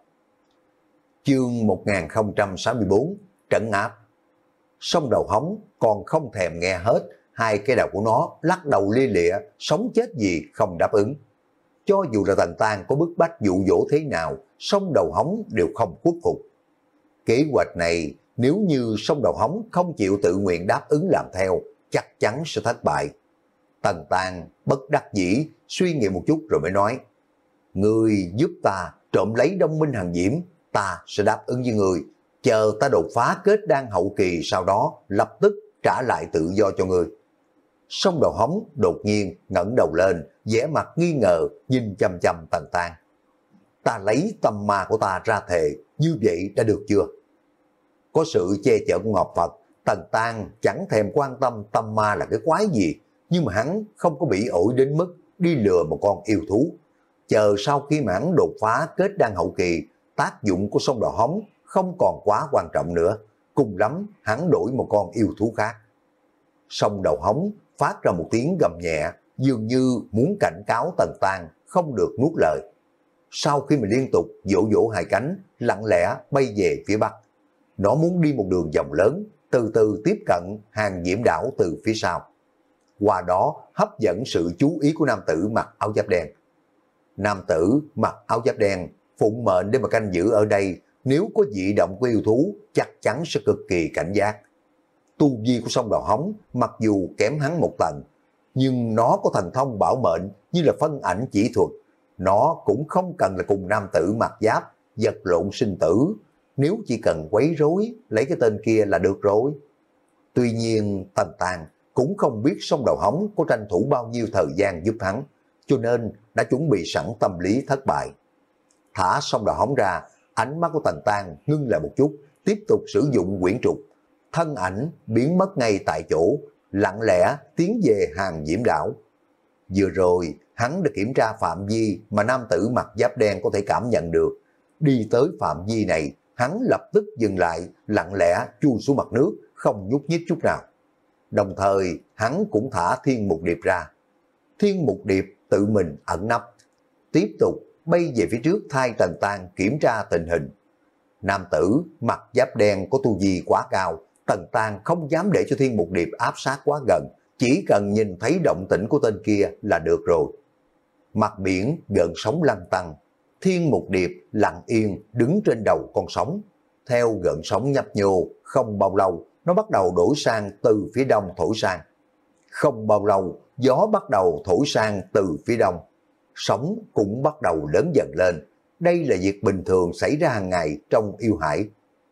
Speaker 1: Chương một nghìn không trăm sáu mươi tư, trấn áp. Sông đầu hóng còn không thèm nghe hết, hai cái đầu của nó lắc đầu lia lịa, sống chết gì không đáp ứng. Cho dù là Tần Tàng có bức bách dụ dỗ thế nào, sông đầu hóng đều không khuất phục. Kế hoạch này nếu như sông đầu hóng không chịu tự nguyện đáp ứng làm theo, chắc chắn sẽ thất bại. Tần Tàng bất đắc dĩ suy nghĩ một chút rồi mới nói, ngươi giúp ta trộm lấy Đông Minh Hàng Diễm, ta sẽ đáp ứng với ngươi, chờ ta đột phá kết đan hậu kỳ, sau đó lập tức trả lại tự do cho ngươi. Sông đầu hóng đột nhiên ngẩng đầu lên, vẻ mặt nghi ngờ nhìn chăm chăm Tần Tàng. Ta lấy tâm ma của ta ra thề, như vậy đã được chưa? Có sự che chở của Ngọc Phật, Tần Tàng chẳng thèm quan tâm tâm ma là cái quái gì, nhưng mà hắn không có bị ổi đến mức đi lừa một con yêu thú. Chờ sau khi mà hắn đột phá kết đan hậu kỳ, tác dụng của sông đầu hóng không còn quá quan trọng nữa, cùng lắm hắn đổi một con yêu thú khác. Sông đầu hóng phát ra một tiếng gầm nhẹ, dường như muốn cảnh cáo Tần Tàng không được nuốt lời. Sau khi mình liên tục vỗ vỗ hai cánh, lặng lẽ bay về phía bắc. Nó muốn đi một đường vòng lớn, từ từ tiếp cận Hàng Diễm đảo từ phía sau. Qua đó hấp dẫn sự chú ý của nam tử mặc áo giáp đen. Nam tử mặc áo giáp đen phụng mệnh để mà canh giữ ở đây, nếu có dị động của yêu thú chắc chắn sẽ cực kỳ cảnh giác. Tu vi của sông đầu hóng mặc dù kém hắn một tầng, nhưng nó có thần thông bảo mệnh như là phân ảnh chỉ thuật. Nó cũng không cần là cùng nam tử mặc giáp vật lộn sinh tử, nếu chỉ cần quấy rối lấy cái tên kia là được rồi. Tuy nhiên Tần Tàng cũng không biết sông đầu hóng có tranh thủ bao nhiêu thời gian giúp hắn, cho nên đã chuẩn bị sẵn tâm lý thất bại. Thả sông đầu hóng ra, ánh mắt của Tần Tàng ngưng lại một chút, tiếp tục sử dụng quyển trục, thân ảnh biến mất ngay tại chỗ, lặng lẽ tiến về Hàng Diễm đảo. Vừa rồi hắn đã kiểm tra phạm vi mà nam tử mặc giáp đen có thể cảm nhận được. Đi tới phạm vi này, hắn lập tức dừng lại, lặng lẽ chui xuống mặt nước, không nhúc nhích chút nào. Đồng thời hắn cũng thả Thiên Mục Điệp ra. Thiên Mục Điệp tự mình ẩn nấp, tiếp tục bay về phía trước thay Tần Tàng kiểm tra tình hình. Nam tử mặc giáp đen có tu vi quá cao, Tần Tàng không dám để cho Thiên Mục Điệp áp sát quá gần, chỉ cần nhìn thấy động tĩnh của tên kia là được rồi. Mặt biển gần sóng lăn tăn, Thiên Mục Điệp lặng yên đứng trên đầu con sóng. Theo gợn sóng nhấp nhô, không bao lâu nó bắt đầu đổi sang từ phía đông thổi sang. Không bao lâu gió bắt đầu thổi sang từ phía đông, sóng cũng bắt đầu lớn dần lên. Đây là việc bình thường xảy ra hàng ngày trong yêu hải.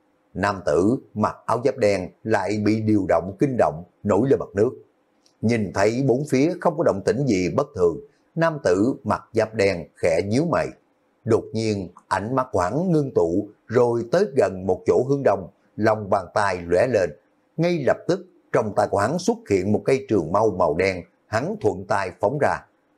Speaker 1: Nam tử mặc áo giáp đen lại bị điều động kinh động, nổi lên mặt nước. Nhìn thấy bốn phía không có động tĩnh gì bất thường, nam tử mặc giáp đen khẽ nhíu mày. Đột nhiên ánh mắt quảng ngưng tụ, rồi tới gần một chỗ hướng đông, lòng bàn tay lóe lên. Ngay lập tức trong tay của hắn xuất hiện một cây trường mâu màu đen, hắn thuận tay phóng ra.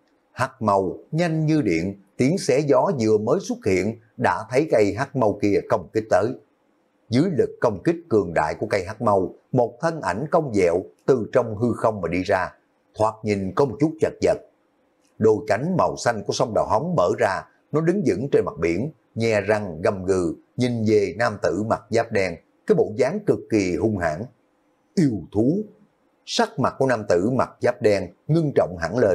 Speaker 1: Hắc mâu nhanh như điện, tiếng xé gió vừa mới xuất hiện đã thấy cây hắc mâu kia công kích tới. Dưới lực công kích cường đại của cây hắc mâu, một thân ảnh cong dẹo từ trong hư không mà đi ra, thoạt nhìn có một chút chật vật. Đôi cánh màu xanh của sông đầu hóng mở ra, nó đứng vững trên mặt biển, nhe răng gầm gừ, nhìn về nam tử mặc giáp đen, cái bộ dáng cực kỳ hung hãn. Yêu thú. Sắc mặt của nam tử mặc giáp đen ngưng trọng hẳn lên.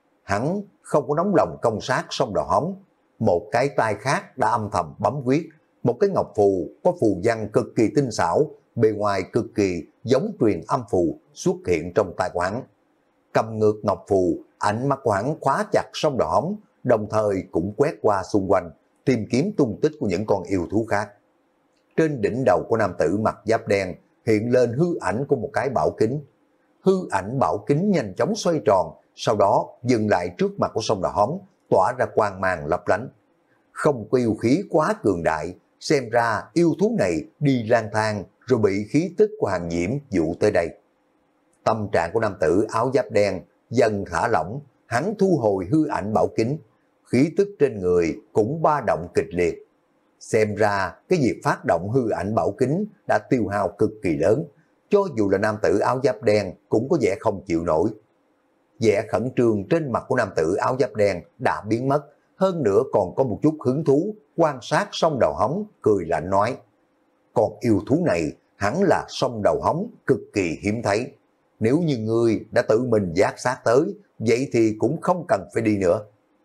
Speaker 1: Hắn không có nóng lòng công sát sông đầu hóng, một cái tay khác đã âm thầm bấm quyết, một cái ngọc phù có phù văn cực kỳ tinh xảo, bề ngoài cực kỳ giống truyền âm phù xuất hiện trong tay của hắn. Cầm ngược ngọc phù, ánh mắt của hắn khóa chặt sông đầu hóng, đồng thời cũng quét qua xung quanh, tìm kiếm tung tích của những con yêu thú khác. Trên đỉnh đầu của nam tử mặc giáp đen, hiện lên hư ảnh của một cái bảo kính. Hư ảnh bảo kính nhanh chóng xoay tròn, sau đó dừng lại trước mặt của sông Đào Hóng, tỏa ra quang mang lấp lánh. Không có yêu khí quá cường đại, xem ra yêu thú này đi lang thang rồi bị khí tức của Hàng Nhiễm dụ tới đây. Tâm trạng của nam tử áo giáp đen dần thả lỏng, hắn thu hồi hư ảnh bảo kính, khí tức trên người cũng ba động kịch liệt. Xem ra cái việc phát động hư ảnh bảo kính đã tiêu hao cực kỳ lớn, cho dù là nam tử áo giáp đen cũng có vẻ không chịu nổi. Vẻ khẩn trương trên mặt của nam tử áo giáp đen đã biến mất, hơn nữa còn có một chút hứng thú quan sát sông Đầu Hóng, cười lạnh nói: còn yêu thú này hẳn là sông Đầu Hóng cực kỳ hiếm thấy. Nếu như ngươi đã tự mình giác sát tới, vậy thì cũng không cần phải đi nữa.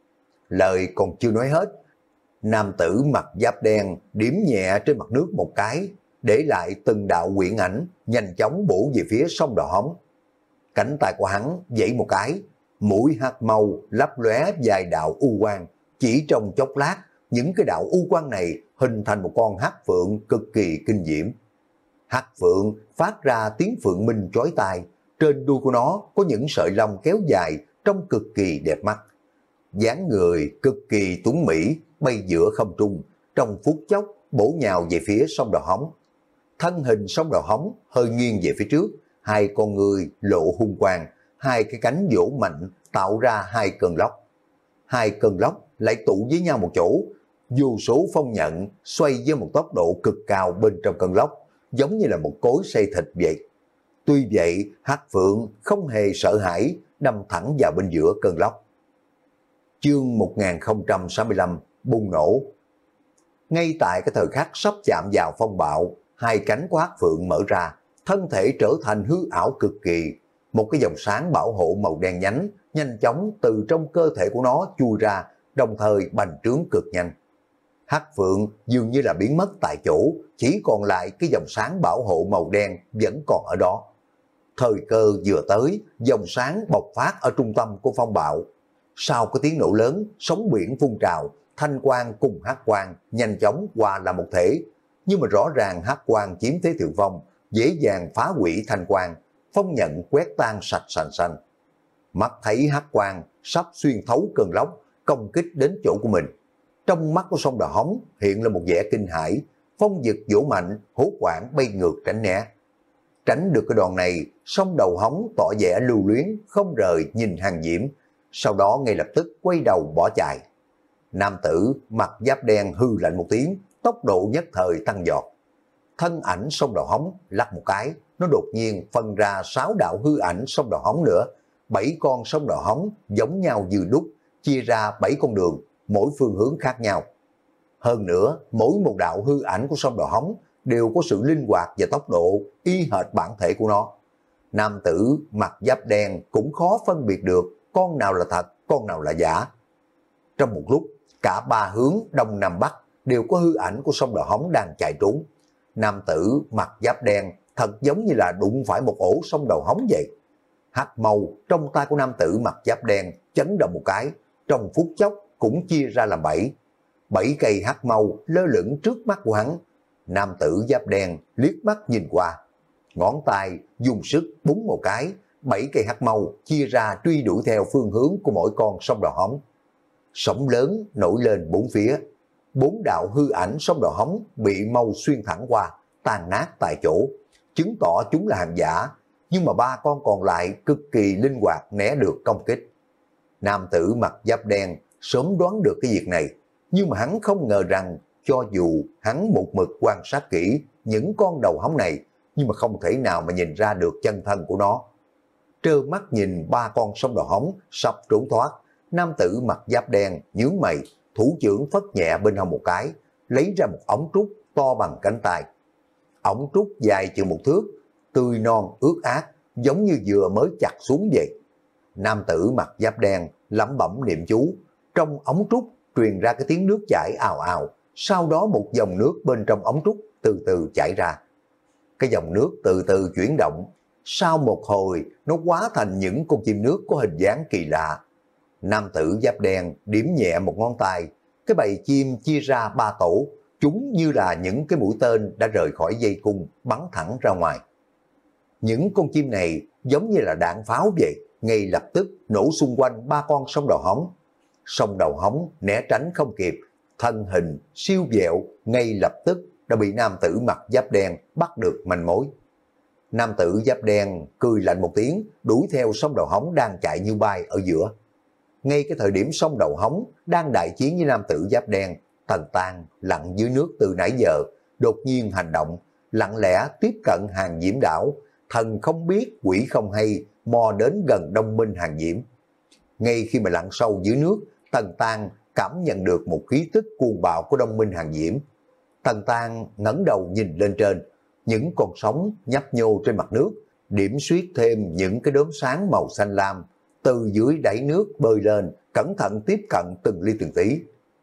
Speaker 1: Lời còn chưa nói hết, nam tử mặc giáp đen điểm nhẹ trên mặt nước một cái, để lại từng đạo quyển ảnh nhanh chóng bổ về phía sông Đầu Hóng. Cánh tay của hắn vẫy một cái, mũi hạt màu lấp lóe dài đạo u quang, chỉ trong chốc lát, những cái đạo u quang này hình thành một con hắc phượng cực kỳ kinh diễm. Hắc phượng phát ra tiếng phượng minh chói tai, trên đuôi của nó có những sợi lông kéo dài trông cực kỳ đẹp mắt. Dáng người cực kỳ tuấn mỹ, bay giữa không trung, trong phút chốc bổ nhào về phía sông Đầu Hóng. Thân hình sông Đầu Hóng hơi nghiêng về phía trước, hai con người lộ hung quang, hai cái cánh vỗ mạnh tạo ra hai cơn lốc. Hai cơn lốc lại tụ với nhau một chỗ, vô số phong nhận xoay với một tốc độ cực cao bên trong cơn lốc, giống như là một cối xay thịt vậy. Tuy vậy, hắc phượng không hề sợ hãi, đâm thẳng vào bên giữa cơn lốc. Chương một nghìn không trăm sáu mươi lăm bùng nổ. Ngay tại cái thời khắc sắp chạm vào phong bạo, hai cánh của hắc phượng mở ra, thân thể trở thành hư ảo cực kỳ. Một cái dòng sáng bảo hộ màu đen nhánh nhanh chóng từ trong cơ thể của nó chui ra, đồng thời bành trướng cực nhanh. Hắc phượng dường như là biến mất tại chỗ, chỉ còn lại cái dòng sáng bảo hộ màu đen vẫn còn ở đó. Thời cơ vừa tới, dòng sáng bộc phát ở trung tâm của phong bạo. Sau cái tiếng nổ lớn, sóng biển phun trào, thanh quang cùng hắc quang nhanh chóng hòa là một thể. Nhưng mà rõ ràng hắc quang chiếm thế thượng phong, dễ dàng phá hủy thanh quang, phong nhận quét tan sạch sành xanh. Mắt thấy hắc quang sắp xuyên thấu cơn lốc, công kích đến chỗ của mình. Trong mắt của sông Đà Hóng hiện là một vẻ kinh hãi, phong dực vỗ mạnh, hốt quảng bay ngược tránh né. Tránh được cái đòn này, sông Đầu Hóng tỏ vẻ lưu luyến, không rời nhìn Hàng Diễm, sau đó ngay lập tức quay đầu bỏ chạy. Nam tử mặc giáp đen hư lạnh một tiếng, tốc độ nhất thời tăng vọt. Thân ảnh sông Đầu Hóng lắc một cái, nó đột nhiên phân ra sáu đạo hư ảnh sông Đầu Hóng nữa. Bảy con sông Đầu Hóng giống nhau như đúc, chia ra bảy con đường, mỗi phương hướng khác nhau. Hơn nữa, mỗi một đạo hư ảnh của sông Đầu Hóng đều có sự linh hoạt và tốc độ y hệt bản thể của nó. Nam tử mặc giáp đen cũng khó phân biệt được con nào là thật, con nào là giả. Trong một lúc, cả ba hướng đông nam bắc đều có hư ảnh của sông Đầu Hóng đang chạy trốn. Nam tử mặc giáp đen thật giống như là đụng phải một ổ sông Đầu Hóng vậy. Hắc màu trong tay của nam tử mặc giáp đen chấn động một cái, trong phút chốc cũng chia ra làm bảy. Bảy cây hắc màu lơ lửng trước mắt của hắn. Nam tử giáp đen liếc mắt nhìn qua, ngón tay dùng sức búng một cái, bảy cây hắc màu chia ra truy đuổi theo phương hướng của mỗi con sông Đầu Hóng. Sóng lớn nổi lên bốn phía, bốn đạo hư ảnh sông Đầu Hóng bị mâu xuyên thẳng qua, tàn nát tại chỗ, chứng tỏ chúng là hàng giả. Nhưng mà ba con còn lại cực kỳ linh hoạt né được công kích. Nam tử mặc giáp đen sớm đoán được cái việc này, nhưng mà hắn không ngờ rằng cho dù hắn một mực quan sát kỹ những con đầu hóng này, nhưng mà không thể nào mà nhìn ra được chân thân của nó. Trơ mắt nhìn ba con sông đầu hóng sắp trốn thoát, nam tử mặc giáp đen nhướng mày, thủ trưởng phất nhẹ bên hông một cái, lấy ra một ống trúc to bằng cánh tay. Ống trúc dài chừng một thước, tươi non ướt át, giống như vừa mới chặt xuống vậy. Nam tử mặc giáp đen lẩm bẩm niệm chú, trong ống trúc truyền ra cái tiếng nước chảy ào ào, sau đó một dòng nước bên trong ống trúc từ từ chảy ra. Cái dòng nước từ từ chuyển động, sau một hồi nó hóa thành những con chim nước có hình dáng kỳ lạ. Nam tử giáp đen điểm nhẹ một ngón tay, cái bầy chim chia ra ba tổ, chúng như là những cái mũi tên đã rời khỏi dây cung bắn thẳng ra ngoài. Những con chim này giống như là đạn pháo vậy, ngay lập tức nổ xung quanh ba con sông đầu hóng. Sông đầu hóng né tránh không kịp, thân hình siêu vẹo ngay lập tức đã bị nam tử mặc giáp đen bắt được manh mối. Nam tử giáp đen cười lạnh một tiếng, đuổi theo sông đầu hóng đang chạy như bay ở giữa. Ngay cái thời điểm sông đầu hóng đang đại chiến với nam tử giáp đen, Tần Tang lặn dưới nước từ nãy giờ, đột nhiên hành động, lặng lẽ tiếp cận Hàng Diễm đảo, thần không biết quỷ không hay, mò đến gần Đông Minh Hàng Diễm. Ngay khi mà lặn sâu dưới nước, Tần Tang cảm nhận được một khí tức cuồng bạo của Đông Minh Hàng Diễm. Tần Tang ngẩng đầu nhìn lên trên, những con sóng nhấp nhô trên mặt nước, điểm xuyết thêm những cái đốm sáng màu xanh lam, từ dưới đáy nước bơi lên, cẩn thận tiếp cận từng ly từng tí.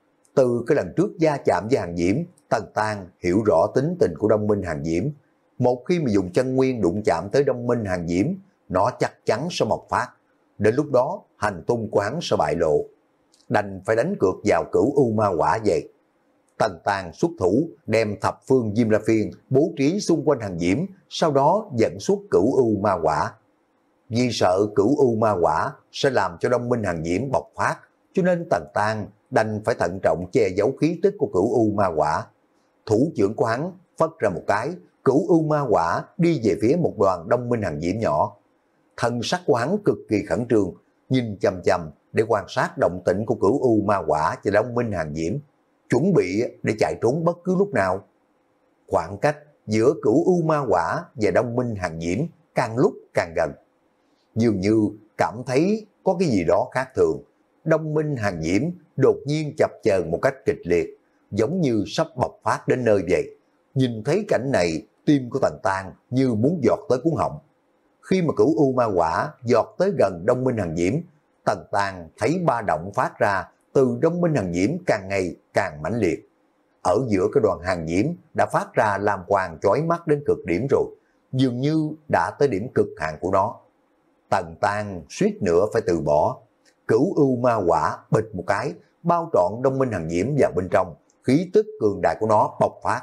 Speaker 1: Từ cái lần trước va chạm với Hàng Diễm, Tần Tang hiểu rõ tính tình của Đông Minh Hàng Diễm. Một khi mà dùng chân nguyên đụng chạm tới Đông Minh Hàng Diễm, nó chắc chắn sẽ bộc phát. Đến lúc đó, hành tung của hắn sẽ bại lộ. Đành phải đánh cược vào Cửu U Ma Quả vậy. Tần Tang xuất thủ, đem thập phương Diêm La Phiên bố trí xung quanh Hàng Diễm, sau đó dẫn xuất Cửu U Ma Quả. Vì sợ Cửu U Ma Quả sẽ làm cho Đông Minh Hàng Diễm bộc phát, cho nên Tần Tang đành phải thận trọng che giấu khí tức của Cửu U Ma Quả. Thủ trưởng của hắn phất ra một cái, Cửu U Ma Quả đi về phía một đoàn Đông Minh Hàng Diễm nhỏ. Thân sắc của hắn cực kỳ khẩn trương, nhìn chằm chằm để quan sát động tĩnh của Cửu U Ma Quả và Đông Minh Hàng Diễm, chuẩn bị để chạy trốn bất cứ lúc nào. Khoảng cách giữa Cửu U Ma Quả và Đông Minh Hàng Diễm càng lúc càng gần. Dường như cảm thấy có cái gì đó khác thường, Đông Minh Hàng Diễm đột nhiên chập chờn một cách kịch liệt, giống như sắp bộc phát đến nơi vậy. Nhìn thấy cảnh này, tim của Tần Tang như muốn giọt tới cuống họng. Khi mà Cửu U Ma Quả giọt tới gần Đông Minh Hàng Diễm, Tần Tang thấy ba động phát ra từ Đông Minh Hàng Diễm càng ngày càng mãnh liệt. Ở giữa cái đoàn Hàng Diễm đã phát ra lam quang chói mắt đến cực điểm rồi, dường như đã tới điểm cực hạn của nó. Tần Tang suýt nữa phải từ bỏ. Cửu U Ma Quả bịch một cái, bao trọn Đông Minh Hàng Diễm vào bên trong, khí tức cường đại của nó bộc phát.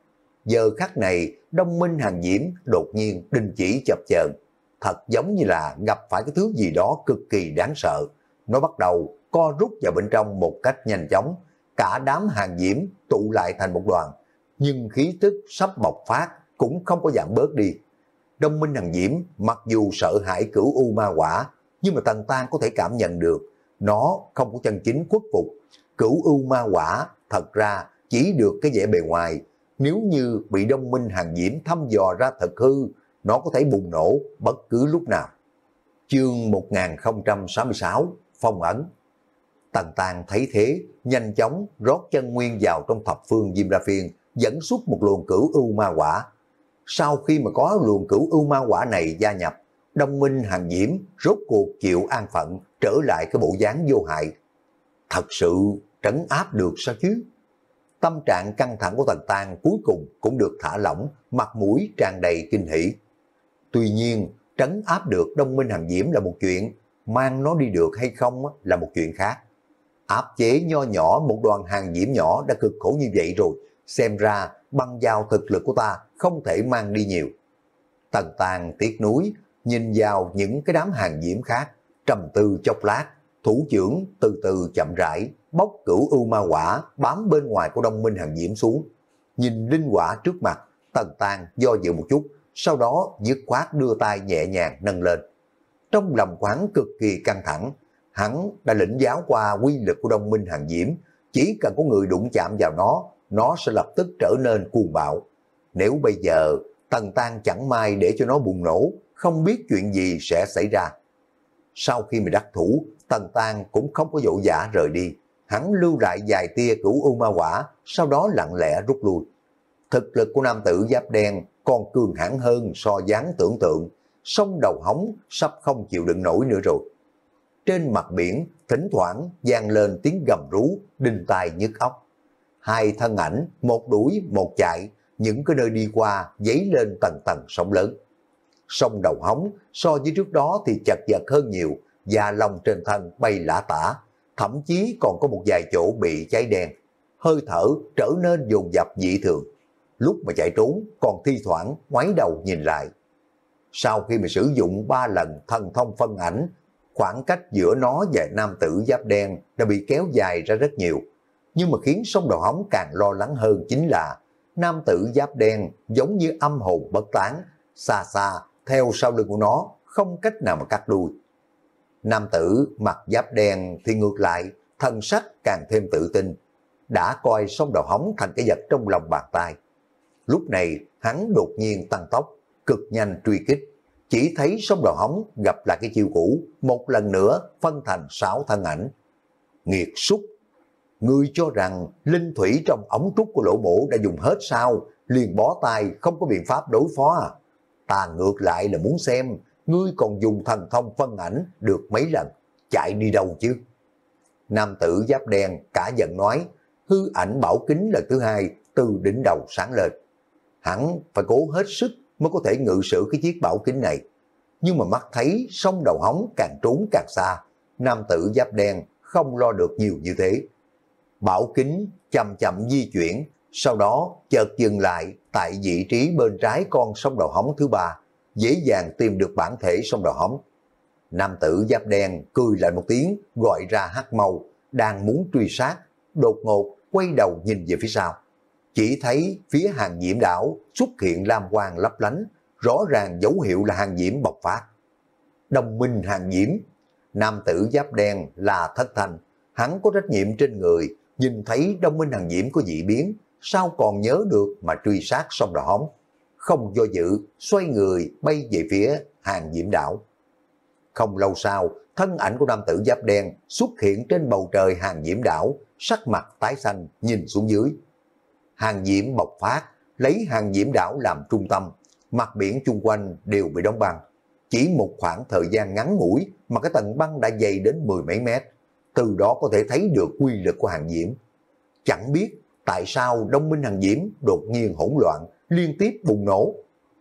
Speaker 1: Giờ khắc này, Đông Minh Hàng Diễm đột nhiên đình chỉ chập chờn, thật giống như là gặp phải cái thứ gì đó cực kỳ đáng sợ. Nó bắt đầu co rút vào bên trong một cách nhanh chóng, cả đám Hàng Diễm tụ lại thành một đoàn, nhưng khí tức sắp bộc phát cũng không có giảm bớt đi. Đông Minh Hàng Diễm mặc dù sợ hãi Cửu U Ma Quả, nhưng mà Tần Tang có thể cảm nhận được nó không có chân chính khuất phục. Cửu U Ma Quả thật ra chỉ được cái vẻ bề ngoài, nếu như bị Đông Minh Hàng Diễm thăm dò ra thật hư, nó có thể bùng nổ bất cứ lúc nào. Chương một nghìn không trăm sáu mươi sáu, phong ấn. Tần Tang thấy thế, nhanh chóng rót chân nguyên vào trong thập phương Diêm La Phiên, dẫn xuất một luồng Cửu U Ma Quả. Sau khi mà có luồng Cửu U Ma Quả này gia nhập, Đông Minh Hàng Diễm rốt cuộc chịu an phận, trở lại cái bộ dáng vô hại. Thật sự trấn áp được sao chứ? Tâm trạng căng thẳng của Tần Tang cuối cùng cũng được thả lỏng, mặt mũi tràn đầy kinh hỉ. Tuy nhiên, trấn áp được Đông Minh Hàng Diễm là một chuyện, mang nó đi được hay không là một chuyện khác. Áp chế nho nhỏ một đoàn Hàng Diễm nhỏ đã cực khổ như vậy rồi, xem ra băng giao thực lực của ta không thể mang đi nhiều. Tần Tang tiếc nuối, nhìn vào những cái đám Hàng Diễm khác, trầm tư chốc lát, thủ trưởng từ từ chậm rãi bóc Cửu U Ma Quả bám bên ngoài của Đông Minh Hàng Diễm xuống. Nhìn linh quả trước mặt, Tần Tang do dự một chút, sau đó dứt khoát đưa tay nhẹ nhàng nâng lên. Trong lòng của hắn cực kỳ căng thẳng, hắn đã lĩnh giáo qua quy lực của Đông Minh Hàng Diễm, chỉ cần có người đụng chạm vào nó, nó sẽ lập tức trở nên cuồng bạo. Nếu bây giờ Tần Tang chẳng may để cho nó bùng nổ, không biết chuyện gì sẽ xảy ra. Sau khi mà đắc thủ, Tần Tang cũng không có vội vã rời đi, hắn lưu lại vài tia Cửu U Ma Quả, sau đó lặng lẽ rút lui. Thực lực của nam tử giáp đen còn cường hãn hơn so dáng tưởng tượng, sông đầu hóng sắp không chịu đựng nổi nữa rồi. Trên mặt biển thỉnh thoảng vang lên tiếng gầm rú, đinh tai nhức óc. Hai thân ảnh, một đuổi một chạy, những cái nơi đi qua dấy lên tầng tầng sóng lớn. Sông đầu hóng so với trước đó thì chật vật hơn nhiều, da lông trên thân bay lả tả, thậm chí còn có một vài chỗ bị cháy đen, hơi thở trở nên dồn dập dị thường. Lúc mà chạy trốn còn thi thoảng ngoái đầu nhìn lại. Sau khi mà sử dụng ba lần thần thông phân ảnh, khoảng cách giữa nó và nam tử giáp đen đã bị kéo dài ra rất nhiều. Nhưng mà khiến Song Đầu Hóng càng lo lắng hơn chính là nam tử giáp đen giống như âm hồn bất tán, xa xa theo sau lưng của nó, không cách nào mà cắt đuôi. Nam tử mặc giáp đen thì ngược lại, thân sắc càng thêm tự tin, đã coi Song Đầu Hóng thành cái vật trong lòng bàn tay. Lúc này hắn đột nhiên tăng tốc, cực nhanh truy kích, chỉ thấy Song Đầu Hóng gặp lại cái chiêu cũ, một lần nữa phân thành sáu thân ảnh. Nghiệt súc, ngươi cho rằng linh thủy trong ống trúc của Lỗ Mỗ đã dùng hết sao, liền bó tay không có biện pháp đối phó à? Ta ngược lại là muốn xem, ngươi còn dùng thần thông phân ảnh được mấy lần, chạy đi đâu chứ? Nam tử giáp đen cả giận nói, hư ảnh bảo kính lần thứ hai từ đỉnh đầu sáng lên. Hắn phải cố hết sức mới có thể ngự sử cái chiếc bảo kính này. Nhưng mà mắt thấy Song Đầu Hóng càng trốn càng xa, nam tử giáp đen không lo được nhiều như thế. Bảo kính chậm chậm di chuyển, sau đó chợt dừng lại tại vị trí bên trái con Song Đầu Hóng thứ ba, dễ dàng tìm được bản thể Song Đầu Hóng. Nam tử giáp đen cười lại một tiếng, gọi ra Hắc Mâu, đang muốn truy sát, đột ngột quay đầu nhìn về phía sau. Chỉ thấy phía Hàng Diễm đảo xuất hiện lam quang lấp lánh, rõ ràng dấu hiệu là Hàng Diễm bộc phát. Đồng minh Hàng Diễm, nam tử giáp đen là Thất Thanh, hắn có trách nhiệm trên người, nhìn thấy đồng minh Hàng Diễm có dị biến, sao còn nhớ được mà truy sát Song Đầu Hóng. Không do dự, xoay người bay về phía Hàng Diễm đảo. Không lâu sau, thân ảnh của nam tử giáp đen xuất hiện trên bầu trời Hàng Diễm đảo, sắc mặt tái xanh nhìn xuống dưới. Hàng Diễm bộc phát, lấy Hàng Diễm đảo làm trung tâm, mặt biển chung quanh đều bị đóng băng. Chỉ một khoảng thời gian ngắn ngủi mà cái tầng băng đã dày đến mười mấy mét, từ đó có thể thấy được quy lực của Hàng Diễm. Chẳng biết tại sao Đông Minh Hàng Diễm đột nhiên hỗn loạn, liên tiếp bùng nổ.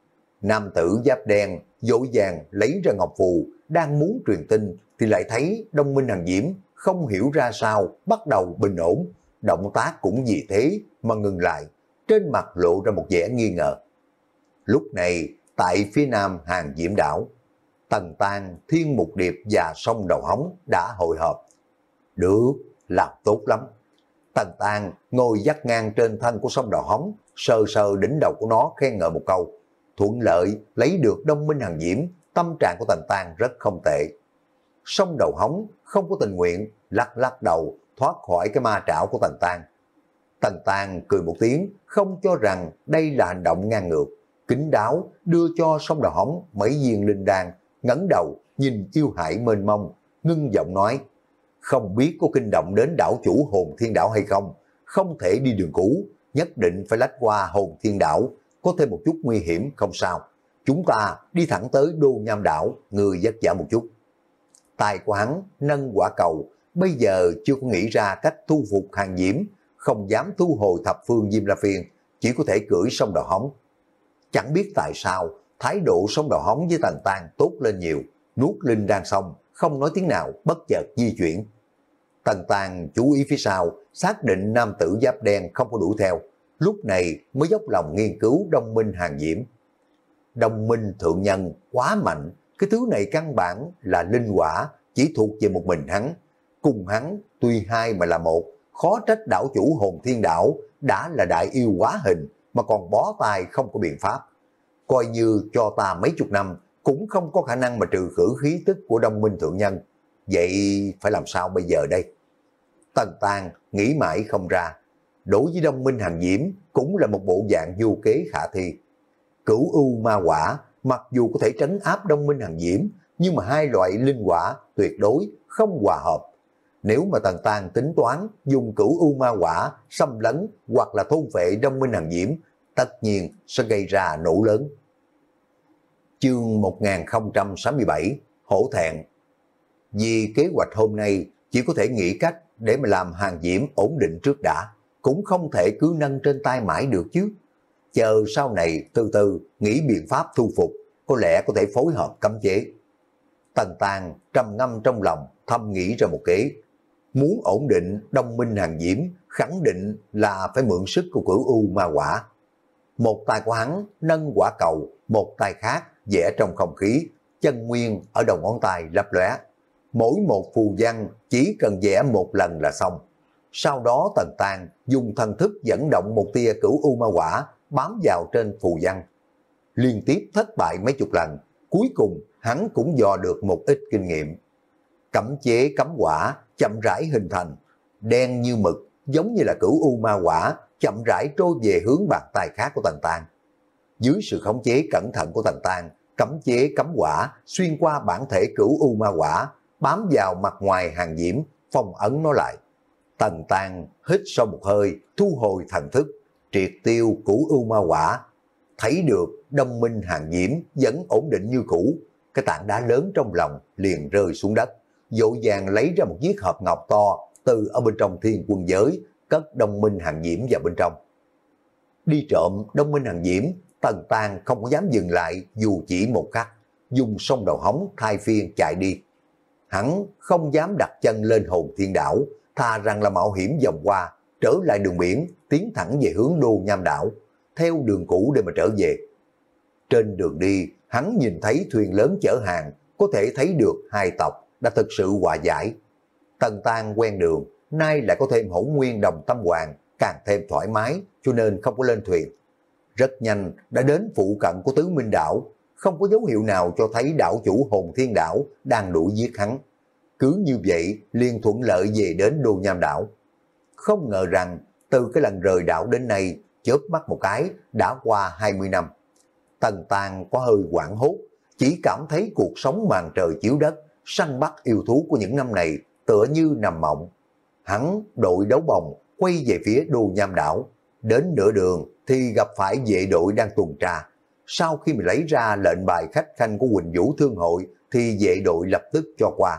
Speaker 1: Nam tử giáp đen dội vàng lấy ra ngọc phù, đang muốn truyền tin thì lại thấy Đông Minh Hàng Diễm không hiểu ra sao bắt đầu bình ổn, động tác cũng vì thế mà ngừng lại, trên mặt lộ ra một vẻ nghi ngờ. Lúc này tại phía nam Hàng Diễm đảo, Tần Tang, Thiên Mục Điệp và Song Đầu Hóng đã hội họp. Được, làm tốt lắm. Tần Tang ngồi dắt ngang trên thân của Song Đầu Hóng, sờ sờ đỉnh đầu của nó khen ngợi một câu. Thuận lợi lấy được Đông Minh Hàng Diễm, tâm trạng của Tần Tang rất không tệ. Song Đầu Hóng không có tình nguyện, lắc lắc đầu thoát khỏi cái ma trảo của Tần Tang. Tần Tang cười một tiếng, không cho rằng đây là hành động ngang ngược, kín đáo đưa cho Song Đầu Hóng mấy viên linh đan, ngẩng đầu nhìn yêu hải mênh mông, ngưng giọng nói: không biết có kinh động đến đảo chủ Hồn Thiên Đảo hay không, không thể đi đường cũ, nhất định phải lách qua Hồn Thiên Đảo, có thêm một chút nguy hiểm không sao. Chúng ta đi thẳng tới Đô Nham Đảo, người vất vả một chút. Tài của hắn nâng quả cầu, bây giờ chưa có nghĩ ra cách thu phục Hàng Diễm, không dám thu hồi thập phương Diêm La Phiên, chỉ có thể cưỡi Song Đầu Hóng. Chẳng biết tại sao, thái độ Song Đầu Hóng với Tần Tang tốt lên nhiều, nuốt linh đan xong, không nói tiếng nào, bất chợt di chuyển. Tần Tang chú ý phía sau, xác định nam tử giáp đen không có đuổi theo, lúc này mới dốc lòng nghiên cứu Đông Minh Hàng Diễm. Đông Minh thượng nhân quá mạnh, cái thứ này căn bản là linh quả, chỉ thuộc về một mình hắn. Cùng hắn tuy hai mà là một, khó trách đảo chủ Hồn Thiên Đảo đã là đại yêu quá hình mà còn bó tay không có biện pháp. Coi như cho ta mấy chục năm cũng không có khả năng mà trừ khử khí tức của Đông Minh thượng nhân. Vậy phải làm sao bây giờ đây? Tần Tang nghĩ mãi không ra. Đối với Đông Minh Hàng Diễm cũng là một bộ dạng vô kế khả thi. Cửu U Ma Quả mặc dù có thể trấn áp Đông Minh Hàng Diễm, nhưng mà hai loại linh quả tuyệt đối không hòa hợp. Nếu mà Tần Tang tính toán dùng Cửu U Ma Quả xâm lấn hoặc là thôn vệ Đông Minh Hàng Diễm, tất nhiên sẽ gây ra nổ lớn. Chương một nghìn không trăm sáu mươi bảy, Hổ Thẹn. Vì kế hoạch hôm nay chỉ có thể nghĩ cách để mà làm Hàng Diễm ổn định trước đã, cũng không thể cứ nâng trên tay mãi được chứ. Chờ sau này từ từ nghĩ biện pháp thu phục, có lẽ có thể phối hợp cấm chế. Tần Tang trầm ngâm trong lòng, thầm nghĩ ra một kế. Muốn ổn định Đông Minh Hàng Diễm, khẳng định là phải mượn sức của Cửu U Ma Quả. Một tay của hắn nâng quả cầu, một tay khác vẽ trong không khí, chân nguyên ở đầu ngón tay lấp lóe. Mỗi một phù văn chỉ cần vẽ một lần là xong. Sau đó Tần Tang dùng thần thức dẫn động một tia cửu u ma quả bám vào trên phù văn. Liên tiếp thất bại mấy chục lần, cuối cùng hắn cũng dò được một ít kinh nghiệm. Cấm chế cấm quả chậm rãi hình thành, đen như mực, giống như là cửu u ma quả, chậm rãi trôi về hướng bàn tay khác của Tần Tang. Dưới sự khống chế cẩn thận của Tần Tang, cấm chế cấm quả xuyên qua bản thể cửu u ma quả, bám vào mặt ngoài hàng diễm, phong ấn nó lại. Tần Tang hít sâu một hơi, thu hồi thần thức, triệt tiêu cửu u ma quả. Thấy được đông minh hàng diễm vẫn ổn định như cũ, cái tảng đá lớn trong lòng liền rơi xuống đất, dội vàng lấy ra một chiếc hộp ngọc to từ ở bên trong thiên quân giới, cất đông minh hàng diễm vào bên trong. Đi trộm đông minh hàng diễm, Tần Tang không có dám dừng lại dù chỉ một khắc, dùng song đầu hóng thay phiên chạy đi. Hắn không dám đặt chân lên hồn thiên đảo, thà rằng là mạo hiểm vòng qua, trở lại đường biển, tiến thẳng về hướng Đô Nham đảo, theo đường cũ để mà trở về. Trên đường đi, hắn nhìn thấy thuyền lớn chở hàng, có thể thấy được hai tộc đã thực sự hòa giải. Tần Tang quen đường, nay lại có thêm Hỗn Nguyên Đồng Tâm Hoàng, càng thêm thoải mái, cho nên không có lên thuyền. Rất nhanh đã đến phụ cận của Tứ Minh đảo, không có dấu hiệu nào cho thấy đảo chủ Hồn Thiên đảo đang đuổi giết hắn. Cứ như vậy liền thuận lợi về đến Đô Nham đảo. Không ngờ rằng từ cái lần rời đảo đến nay, chớp mắt một cái đã qua hai mươi năm. Tần Tang có hơi hoảng hốt, chỉ cảm thấy cuộc sống màn trời chiếu đất, săn bắt yêu thú của những năm này tựa như nằm mộng. Hắn đội đấu bồng quay về phía Đô Nham đảo, đến nửa đường thì gặp phải vệ đội đang tuần tra. Sau khi mình lấy ra lệnh bài khách khanh của Quỳnh Vũ Thương hội thì vệ đội lập tức cho qua.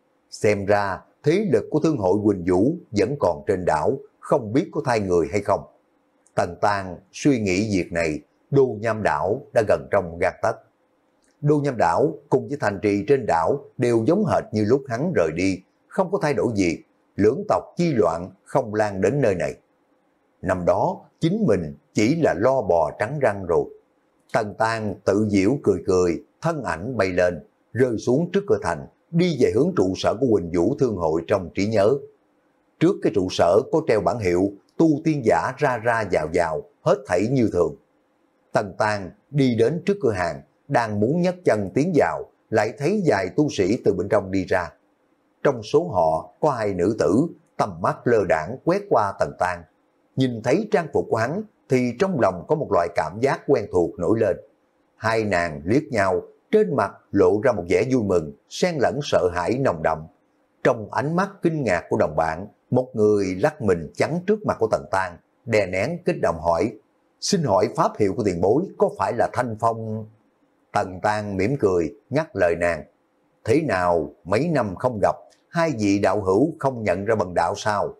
Speaker 1: Xem ra thế lực của Thương hội Quỳnh Vũ vẫn còn trên đảo, không biết có thay người hay không. Tần Tang suy nghĩ việc này, Đô Nham đảo đã gần trong gang tấc. Đô Nham đảo cùng với thành trì trên đảo đều giống hệt như lúc hắn rời đi, không có thay đổi gì, lưỡng tộc chi loạn không lan đến nơi này. Năm đó chính mình chỉ là lo bò trắng răng rồi. Tần Tang tự giễu cười cười, thân ảnh bay lên, rơi xuống trước cửa thành, đi về hướng trụ sở của Quỳnh Vũ Thương hội trong trí nhớ. Trước cái trụ sở có treo bản hiệu tu tiên giả ra ra vào vào, hết thảy như thường. Tần Tang đi đến trước cửa hàng, đang muốn nhấc chân tiến vào, lại thấy vài tu sĩ từ bên trong đi ra. Trong số họ có hai nữ tử, tầm mắt lơ đãng quét qua Tần Tang. Nhìn thấy trang phục của hắn thì trong lòng có một loại cảm giác quen thuộc nổi lên. Hai nàng liếc nhau, trên mặt lộ ra một vẻ vui mừng, xen lẫn sợ hãi nồng đậm. Trong ánh mắt kinh ngạc của đồng bạn, một người lắc mình chắn trước mặt của Tần Tang, đè nén kích động hỏi: "Xin hỏi pháp hiệu của tiền bối có phải là Thanh Phong?" Tần Tang mỉm cười, ngắt lời nàng: "Thế nào mấy năm không gặp, hai vị đạo hữu không nhận ra bần đạo sao?"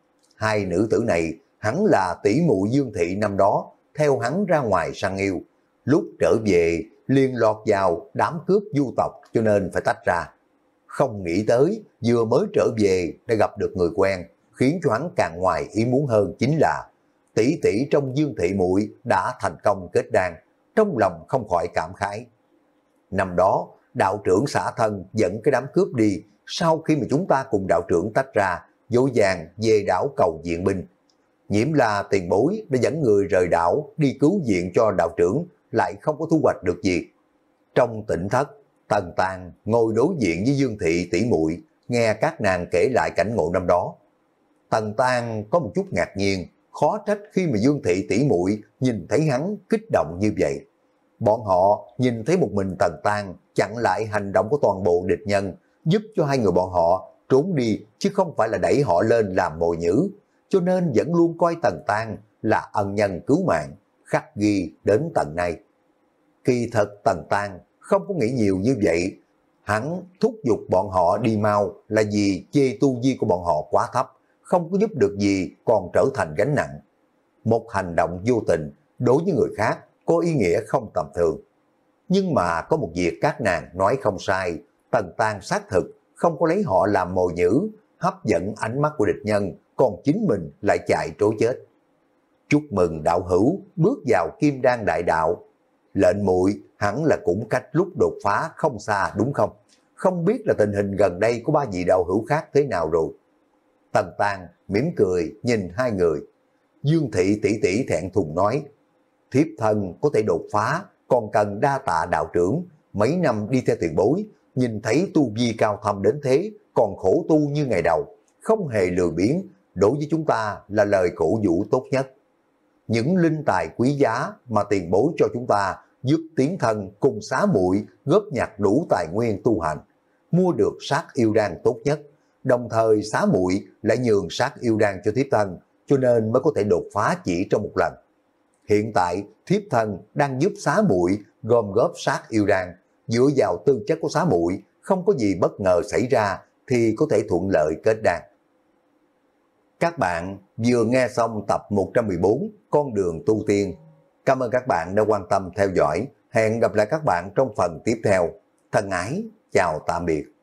Speaker 1: Hai nữ tử này hắn là tỷ muội Dương Thị năm đó, theo hắn ra ngoài săn yêu. Lúc trở về liền lọt vào đám cướp du tộc cho nên phải tách ra. Không nghĩ tới vừa mới trở về đã gặp được người quen, khiến cho hắn càng ngoài ý muốn hơn chính là tỷ tỷ trong Dương Thị muội đã thành công kết đan, trong lòng không khỏi cảm khái. Năm đó đạo trưởng xả thân dẫn cái đám cướp đi, sau khi mà chúng ta cùng đạo trưởng tách ra, vội vàng về đảo cầu viện binh. Nhiễm là tiền bối đã dẫn người rời đảo đi cứu viện cho đạo trưởng, lại không có thu hoạch được gì. Trong tỉnh thất, Tần Tang ngồi đối diện với Dương Thị tỷ muội, nghe các nàng kể lại cảnh ngộ năm đó. Tần Tang có một chút ngạc nhiên, khó trách khi mà Dương Thị tỷ muội nhìn thấy hắn kích động như vậy. Bọn họ nhìn thấy một mình Tần Tang chặn lại hành động của toàn bộ địch nhân, giúp cho hai người bọn họ trốn đi chứ không phải là đẩy họ lên làm mồi nhữ, cho nên vẫn luôn coi Tần Tang là ân nhân cứu mạng, khắc ghi đến tận nay. Kỳ thật Tần Tang không có nghĩ nhiều như vậy, hắn thúc giục bọn họ đi mau là vì chê tu vi của bọn họ quá thấp, không có giúp được gì còn trở thành gánh nặng. Một hành động vô tình đối với người khác có ý nghĩa không tầm thường. Nhưng mà có một việc các nàng nói không sai, Tần Tang xác thực không có lấy họ làm mồi nhữ, hấp dẫn ánh mắt của địch nhân, còn chính mình lại chạy trối chết. Chúc mừng đạo hữu bước vào Kim Đan đại đạo. lệnh muội hẳn là cũng cách lúc đột phá không xa đúng không? Không biết là tình hình gần đây của ba vị đạo hữu khác thế nào rồi? Tần Tang mỉm cười nhìn hai người. Dương thị tỷ tỷ thẹn thùng nói, thiếp thân có thể đột phá, còn cần đa tạ đạo trưởng, mấy năm đi theo tiền bối, nhìn thấy tu vi cao thâm đến thế, còn khổ tu như ngày đầu, không hề lười biếng, đối với chúng ta là lời cổ vũ tốt nhất. Những linh tài quý giá mà tiền bối cho chúng ta giúp tiến thân cùng xá muội góp nhặt đủ tài nguyên tu hành, mua được sát yêu đan tốt nhất, đồng thời xá muội lại nhường sát yêu đan cho thiếp thân, cho nên mới có thể đột phá chỉ trong một lần. Hiện tại thiếp thân đang giúp xá muội gom góp sát yêu đan, dựa vào tư chất của xá muội, không có gì bất ngờ xảy ra thì có thể thuận lợi kết đan. Các bạn vừa nghe xong tập một trăm mười bốn Con đường tu tiên. Cảm ơn các bạn đã quan tâm theo dõi. Hẹn gặp lại các bạn trong phần tiếp theo. Thân ái, chào tạm biệt.